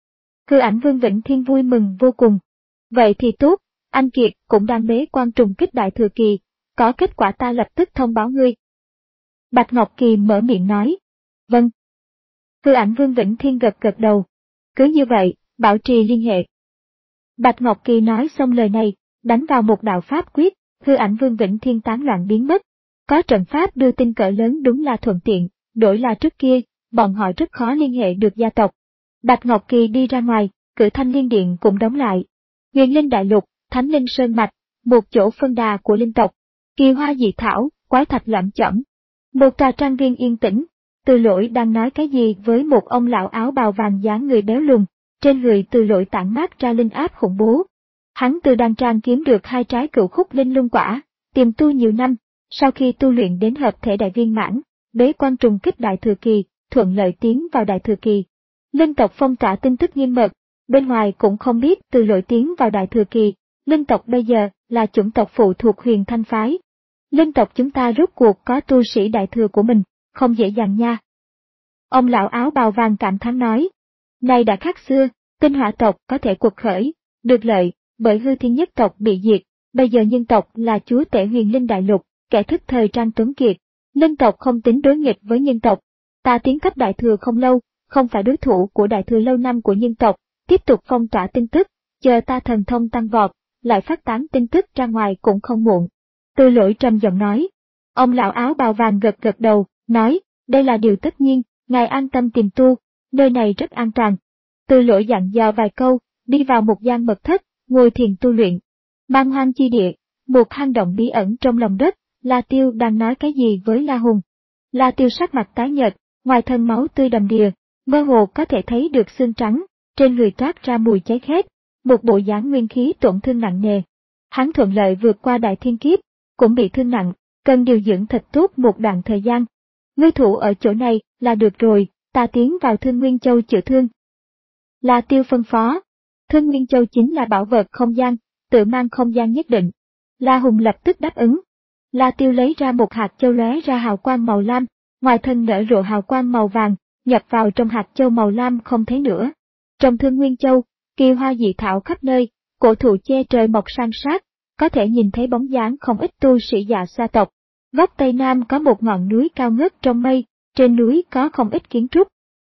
Hư ảnh Vương Vĩnh Thiên vui mừng vô cùng. Vậy thì tốt, anh Kiệt cũng đang bế quan trùng kích đại thừa kỳ, có kết quả ta lập tức thông báo ngươi. Bạch Ngọc Kỳ mở miệng nói. Vâng. Hư ảnh Vương Vĩnh Thiên gật gật đầu. Cứ như vậy, bảo trì liên hệ. Bạch Ngọc Kỳ nói xong lời này, đánh vào một đạo pháp quyết, hư ảnh Vương Vĩnh Thiên tán loạn biến mất. Có trận pháp đưa tin cỡ lớn đúng là thuận tiện, đổi là trước kia, bọn họ rất khó liên hệ được gia tộc. Bạch Ngọc Kỳ đi ra ngoài, cửa Thanh Liên Điện cũng đóng lại. Huyền Linh Đại Lục, Thánh Linh Sơn Mạch, một chỗ phân đà của linh tộc. Kỳ hoa dị thảo, quái thạch lẩm chẩm. Một tòa trang viên yên tĩnh, Từ Lỗi đang nói cái gì với một ông lão áo bào vàng dáng người béo lùn, trên người Từ Lỗi tản mát ra linh áp khủng bố. Hắn từ đan trang kiếm được hai trái cửu khúc linh lung quả, tiềm tu nhiều năm, sau khi tu luyện đến hợp thể đại viên mãn, bế quan trùng kích đại thừa kỳ, thuận lợi tiến vào đại thừa kỳ. Linh tộc phong tỏa tin tức nghiêm mật, bên ngoài cũng không biết Từ Lỗi tiến vào đại thừa kỳ. Linh tộc bây giờ là chủng tộc phụ thuộc Huyền Thanh phái. Linh tộc chúng ta rốt cuộc có tu sĩ đại thừa của mình, không dễ dàng nha. Ông lão áo bào vàng cảm thán nói. Này đã khác xưa, tinh hỏa tộc có thể quật khởi, được lợi, bởi hư thiên nhất tộc bị diệt, bây giờ nhân tộc là chúa tể huyền linh đại lục, kẻ thức thời Trang Tuấn Kiệt. Linh tộc không tính đối nghịch với nhân tộc. Ta tiến cấp đại thừa không lâu, không phải đối thủ của đại thừa lâu năm của nhân tộc, tiếp tục phong tỏa tin tức, chờ ta thần thông tăng vọt, lại phát tán tin tức ra ngoài cũng không muộn. Từ Lỗi trầm giọng nói. Ông lão áo bào vàng gật gật đầu, nói, đây là điều tất nhiên, ngài an tâm tìm tu, nơi này rất an toàn. Từ Lỗi dặn dò vài câu, đi vào một gian mật thất, ngồi thiền tu luyện. Man Hoang chi địa, một hang động bí ẩn trong lòng đất, La Tiêu đang nói cái gì với La Hùng. La Tiêu sắc mặt tái nhợt, ngoài thân máu tươi đầm đìa, mơ hồ có thể thấy được xương trắng, trên người toát ra mùi cháy khét, một bộ dáng nguyên khí tổn thương nặng nề. Hắn thuận lợi vượt qua đại thiên kiếp, cũng bị thương nặng, cần điều dưỡng thật tốt một đoạn thời gian. Ngươi thủ ở chỗ này là được rồi, ta tiến vào Thương Nguyên Châu chữa thương. La Tiêu phân phó. Thương Nguyên Châu chính là bảo vật không gian, tự mang không gian nhất định. La Hùng lập tức đáp ứng. La Tiêu lấy ra một hạt châu lóe ra hào quang màu lam, ngoài thân nở rộ hào quang màu vàng, nhập vào trong hạt châu màu lam không thấy nữa. Trong Thương Nguyên Châu, kỳ hoa dị thảo khắp nơi, cổ thụ che trời mọc san sát, có thể nhìn thấy bóng dáng không ít tu sĩ Dạ Sa tộc. Góc Tây Nam có một ngọn núi cao ngất trong mây, trên núi có không ít kiến trúc.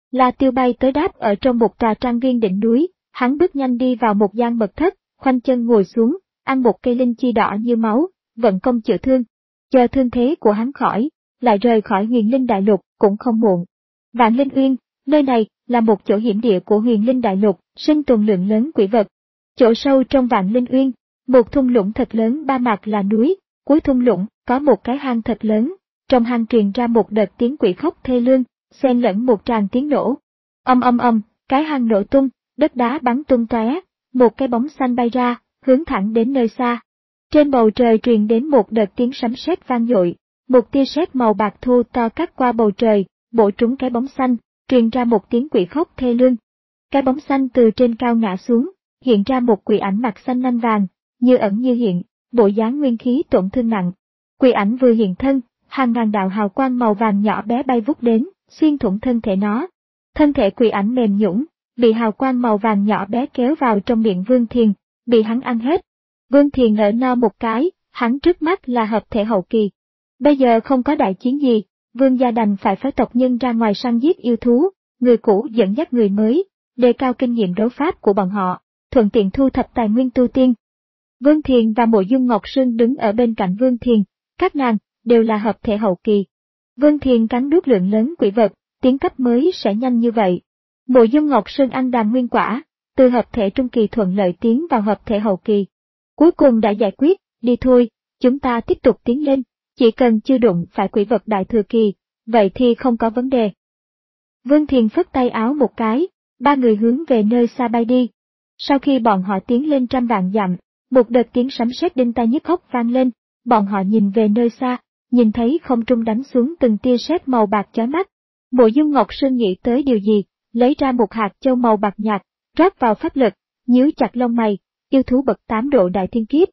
La Tiêu bay tới đáp ở trong một tòa trang viên đỉnh núi, hắn bước nhanh đi vào một gian mật thất, khoanh chân ngồi xuống, ăn một cây linh chi đỏ như máu, vận công chữa thương. Chờ thương thế của hắn khỏi, lại rời khỏi Huyền Linh Đại Lục cũng không muộn. Vạn Linh Uyên, nơi này là một chỗ hiểm địa của Huyền Linh Đại Lục, sinh tồn lượng lớn quỷ vật. Chỗ sâu trong Vạn Linh Uyên, một thung lũng thật lớn ba mặt là núi, cuối thung lũng có một cái hang thật lớn, trong hang truyền ra một đợt tiếng quỷ khóc thê lương, xen lẫn một tràng tiếng nổ. Âm âm âm, cái hang nổ tung, đất đá bắn tung tóe, một cái bóng xanh bay ra, hướng thẳng đến nơi xa. Trên bầu trời truyền đến một đợt tiếng sấm sét vang dội, một tia sét màu bạc thô to cắt qua bầu trời, bổ trúng cái bóng xanh, truyền ra một tiếng quỷ khóc thê lương. Cái bóng xanh từ trên cao ngã xuống, hiện ra một quỷ ảnh mặt xanh nanh vàng, như ẩn như hiện, bộ dáng nguyên khí tổn thương nặng. Quỷ ảnh vừa hiện thân, hàng ngàn đạo hào quang màu vàng nhỏ bé bay vút đến, xuyên thủng thân thể nó. Thân thể quỷ ảnh mềm nhũn, bị hào quang màu vàng nhỏ bé kéo vào trong miệng Vương Thiền, bị hắn ăn hết. Vương Thiền nở no một cái, hắn trước mắt là hợp thể hậu kỳ. Bây giờ không có đại chiến gì, Vương gia đành phải phái tộc nhân ra ngoài săn giết yêu thú, người cũ dẫn dắt người mới, đề cao kinh nghiệm đấu pháp của bọn họ, thuận tiện thu thập tài nguyên tu tiên. Vương Thiền và Mộ Dung Ngọc Sương đứng ở bên cạnh Vương Thiền, các nàng đều là hợp thể hậu kỳ. Vương Thiền cắn nuốt lượng lớn quỷ vật, tiến cấp mới sẽ nhanh như vậy. Mộ Dung Ngọc Sương ăn đàm nguyên quả, từ hợp thể trung kỳ thuận lợi tiến vào hợp thể hậu kỳ. Cuối cùng đã giải quyết, đi thôi, chúng ta tiếp tục tiến lên, chỉ cần chưa đụng phải quỷ vật đại thừa kỳ, vậy thì không có vấn đề. Vương Thiền phất tay áo một cái, ba người hướng về nơi xa bay đi. Sau khi bọn họ tiến lên trăm vạn dặm, một đợt tiếng sấm sét đinh tai nhức óc vang lên, bọn họ nhìn về nơi xa, nhìn thấy không trung đánh xuống từng tia sét màu bạc chói mắt. Mộ Dung Ngọc Sương nghĩ tới điều gì, lấy ra một hạt châu màu bạc nhạt, rót vào pháp lực, nhíu chặt lông mày, yêu thú bậc tám độ đại thiên kiếp.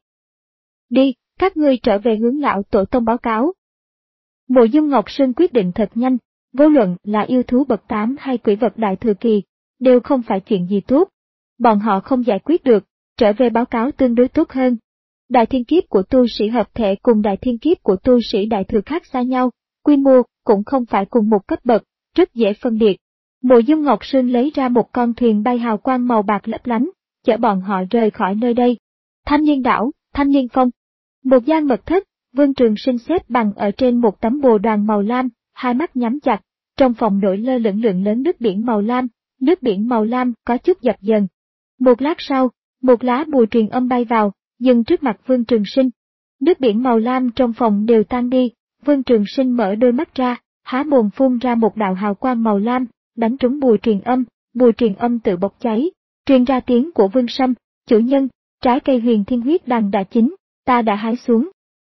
Đi, các ngươi trở về hướng lão tổ tông báo cáo. Mộ Dung Ngọc Sương quyết định thật nhanh, vô luận là yêu thú bậc tám hay quỷ vật đại thừa kỳ, đều không phải chuyện gì tốt. Bọn họ không giải quyết được, trở về báo cáo tương đối tốt hơn. Đại thiên kiếp của tu sĩ hợp thể cùng đại thiên kiếp của tu sĩ đại thừa khác xa nhau, quy mô cũng không phải cùng một cấp bậc, rất dễ phân biệt. Mộ Dung Ngọc Sương lấy ra một con thuyền bay hào quang màu bạc lấp lánh, chở bọn họ rời khỏi nơi đây. Thanh Niên đảo, Thanh Niên phong. Một gian mật thất, Vương Trường Sinh xếp bằng ở trên một tấm bồ đoàn màu lam, hai mắt nhắm chặt, trong phòng nổi lơ lửng lượng lớn nước biển màu lam, nước biển màu lam có chút dập dần. Một lát sau, một lá bùa truyền âm bay vào, dừng trước mặt Vương Trường Sinh. Nước biển màu lam trong phòng đều tan đi, Vương Trường Sinh mở đôi mắt ra, há mồm phun ra một đạo hào quang màu lam, đánh trúng bùa truyền âm, bùa truyền âm tự bốc cháy, truyền ra tiếng của Vương Sâm, chủ nhân, trái cây huyền thiên huyết đằng đã chín, ta đã hái xuống.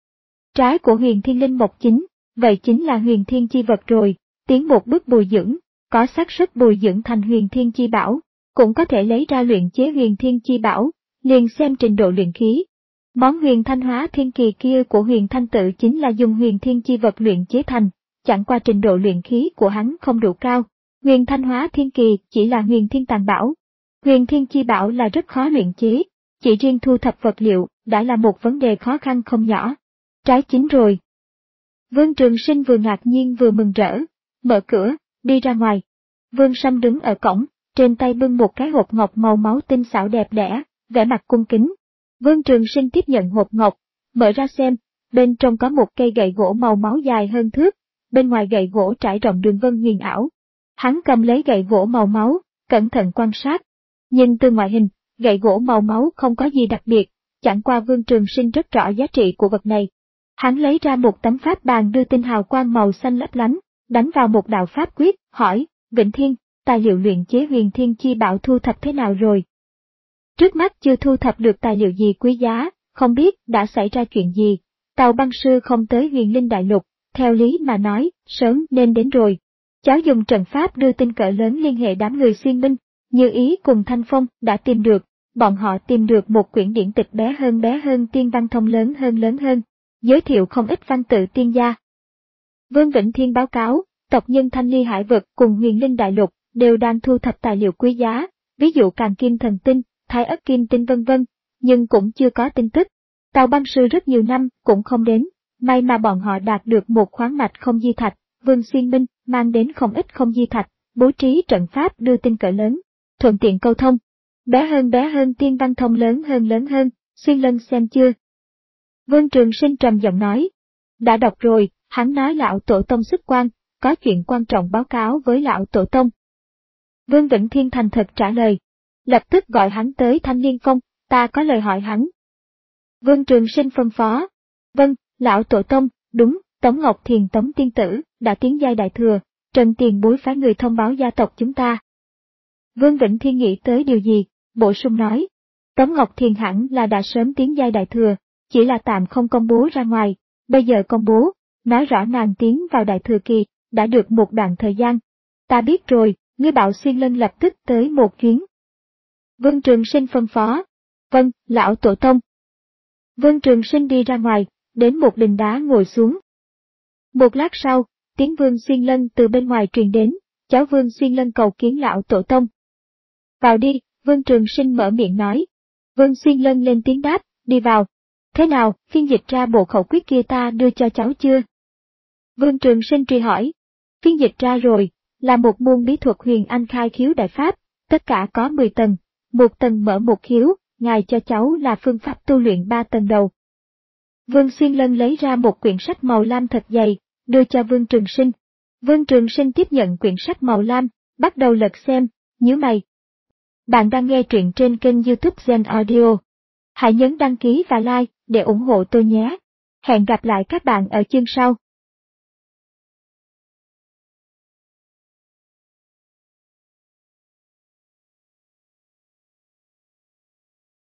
Trái của huyền thiên linh mộc chín, vậy chính là huyền thiên chi vật rồi, tiến một bước bồi dưỡng, có xác suất bồi dưỡng thành huyền thiên chi bảo, cũng có thể lấy ra luyện chế huyền thiên chi bảo, liền xem trình độ luyện khí. Món huyền thanh hóa thiên kỳ kia của huyền thanh tự chính là dùng huyền thiên chi vật luyện chế thành, chẳng qua trình độ luyện khí của hắn không đủ cao. Huyền thanh hóa thiên kỳ chỉ là huyền thiên tàng bảo. Huyền thiên chi bảo là rất khó luyện chế, chỉ riêng thu thập vật liệu đã là một vấn đề khó khăn không nhỏ. Trái chín rồi. Vương Trường Sinh vừa ngạc nhiên vừa mừng rỡ, mở cửa, đi ra ngoài. Vương Sâm đứng ở cổng, trên tay bưng một cái hộp ngọc màu máu tinh xảo đẹp đẽ, vẻ mặt cung kính. Vương Trường Sinh tiếp nhận hộp ngọc, mở ra xem, bên trong có một cây gậy gỗ màu máu dài hơn thước, bên ngoài gậy gỗ trải rộng đường vân huyền ảo. Hắn cầm lấy gậy gỗ màu máu, cẩn thận quan sát. Nhìn từ ngoại hình, gậy gỗ màu máu không có gì đặc biệt, chẳng qua Vương Trường Sinh rất rõ giá trị của vật này. Hắn lấy ra một tấm pháp bàn đưa tinh hào quang màu xanh lấp lánh, đánh vào một đạo pháp quyết, hỏi, Vĩnh Thiên, tài liệu luyện chế huyền thiên chi bảo thu thập thế nào rồi? Trước mắt chưa thu thập được tài liệu gì quý giá, không biết đã xảy ra chuyện gì. Tàu băng sư không tới huyền linh đại lục, theo lý mà nói, sớm nên đến rồi. Cháu dùng trận pháp đưa tin cỡ lớn liên hệ đám người xuyên minh, Như Ý cùng Thanh Phong đã tìm được, bọn họ tìm được một quyển điển tịch bé hơn bé hơn tiên văn thông lớn hơn lớn hơn, giới thiệu không ít văn tự tiên gia. Vương Vĩnh Thiên báo cáo, tộc nhân Thanh Ly Hải Vực cùng huyền linh đại lục đều đang thu thập tài liệu quý giá, ví dụ Càn Kim Thần Tinh, Thái Ất Kim Tinh vân vân, nhưng cũng chưa có tin tức. Tàu băng sư rất nhiều năm cũng không đến, may mà bọn họ đạt được một khoáng mạch không di thạch, Vương Xuyên Minh mang đến không ít không di thạch, bố trí trận pháp đưa tin cỡ lớn, thuận tiện câu thông. Bé hơn bé hơn tiên văn thông lớn hơn lớn hơn, Xuyên Lân xem chưa? Vương Trường Sinh trầm giọng nói. Đã đọc rồi, hắn nói lão tổ tông xuất quan, có chuyện quan trọng báo cáo với lão tổ tông. Vương Vĩnh Thiên thành thật trả lời. Lập tức gọi hắn tới Thanh Liên Phong, ta có lời hỏi hắn. Vương Trường Sinh phân phó. Vâng, lão tổ tông, đúng, Tống Ngọc Thiền Tống tiên tử, đã tiến giai đại thừa, Trần Tiền Bối phái người thông báo gia tộc chúng ta. Vương Vĩnh Thiên nghĩ tới điều gì, bổ sung nói. Tống Ngọc Thiền hẳn là đã sớm tiến giai đại thừa, chỉ là tạm không công bố ra ngoài, bây giờ công bố, nói rõ nàng tiến vào đại thừa kỳ, đã được một đoạn thời gian. Ta biết rồi, ngươi bảo Xuyên Lân lập tức tới một chuyến. Vương Trường Sinh phân phó. Vâng, lão tổ tông. Vương Trường Sinh đi ra ngoài, đến một đình đá ngồi xuống. Một lát sau, tiếng Vương Xuyên Lân từ bên ngoài truyền đến, cháu Vương Xuyên Lân cầu kiến lão tổ tông. Vào đi, Vương Trường Sinh mở miệng nói. Vương Xuyên Lân lên tiếng đáp, đi vào. Thế nào, phiên dịch ra bộ khẩu quyết kia ta đưa cho cháu chưa? Vương Trường Sinh truy hỏi. Phiên dịch ra rồi, là một môn bí thuật huyền anh khai khiếu đại pháp, tất cả có mười tầng, một tầng mở một khiếu, ngài cho cháu là phương pháp tu luyện ba tầng đầu. Vương Xuyên Lân lấy ra một quyển sách màu lam thật dày, đưa cho Vương Trường Sinh. Vương Trường Sinh tiếp nhận quyển sách màu lam, bắt đầu lật xem, nhíu mày. Bạn đang nghe truyện trên kênh YouTube Zen Audio. Hãy nhấn đăng ký và like để ủng hộ tôi nhé. Hẹn gặp lại các bạn ở chương sau.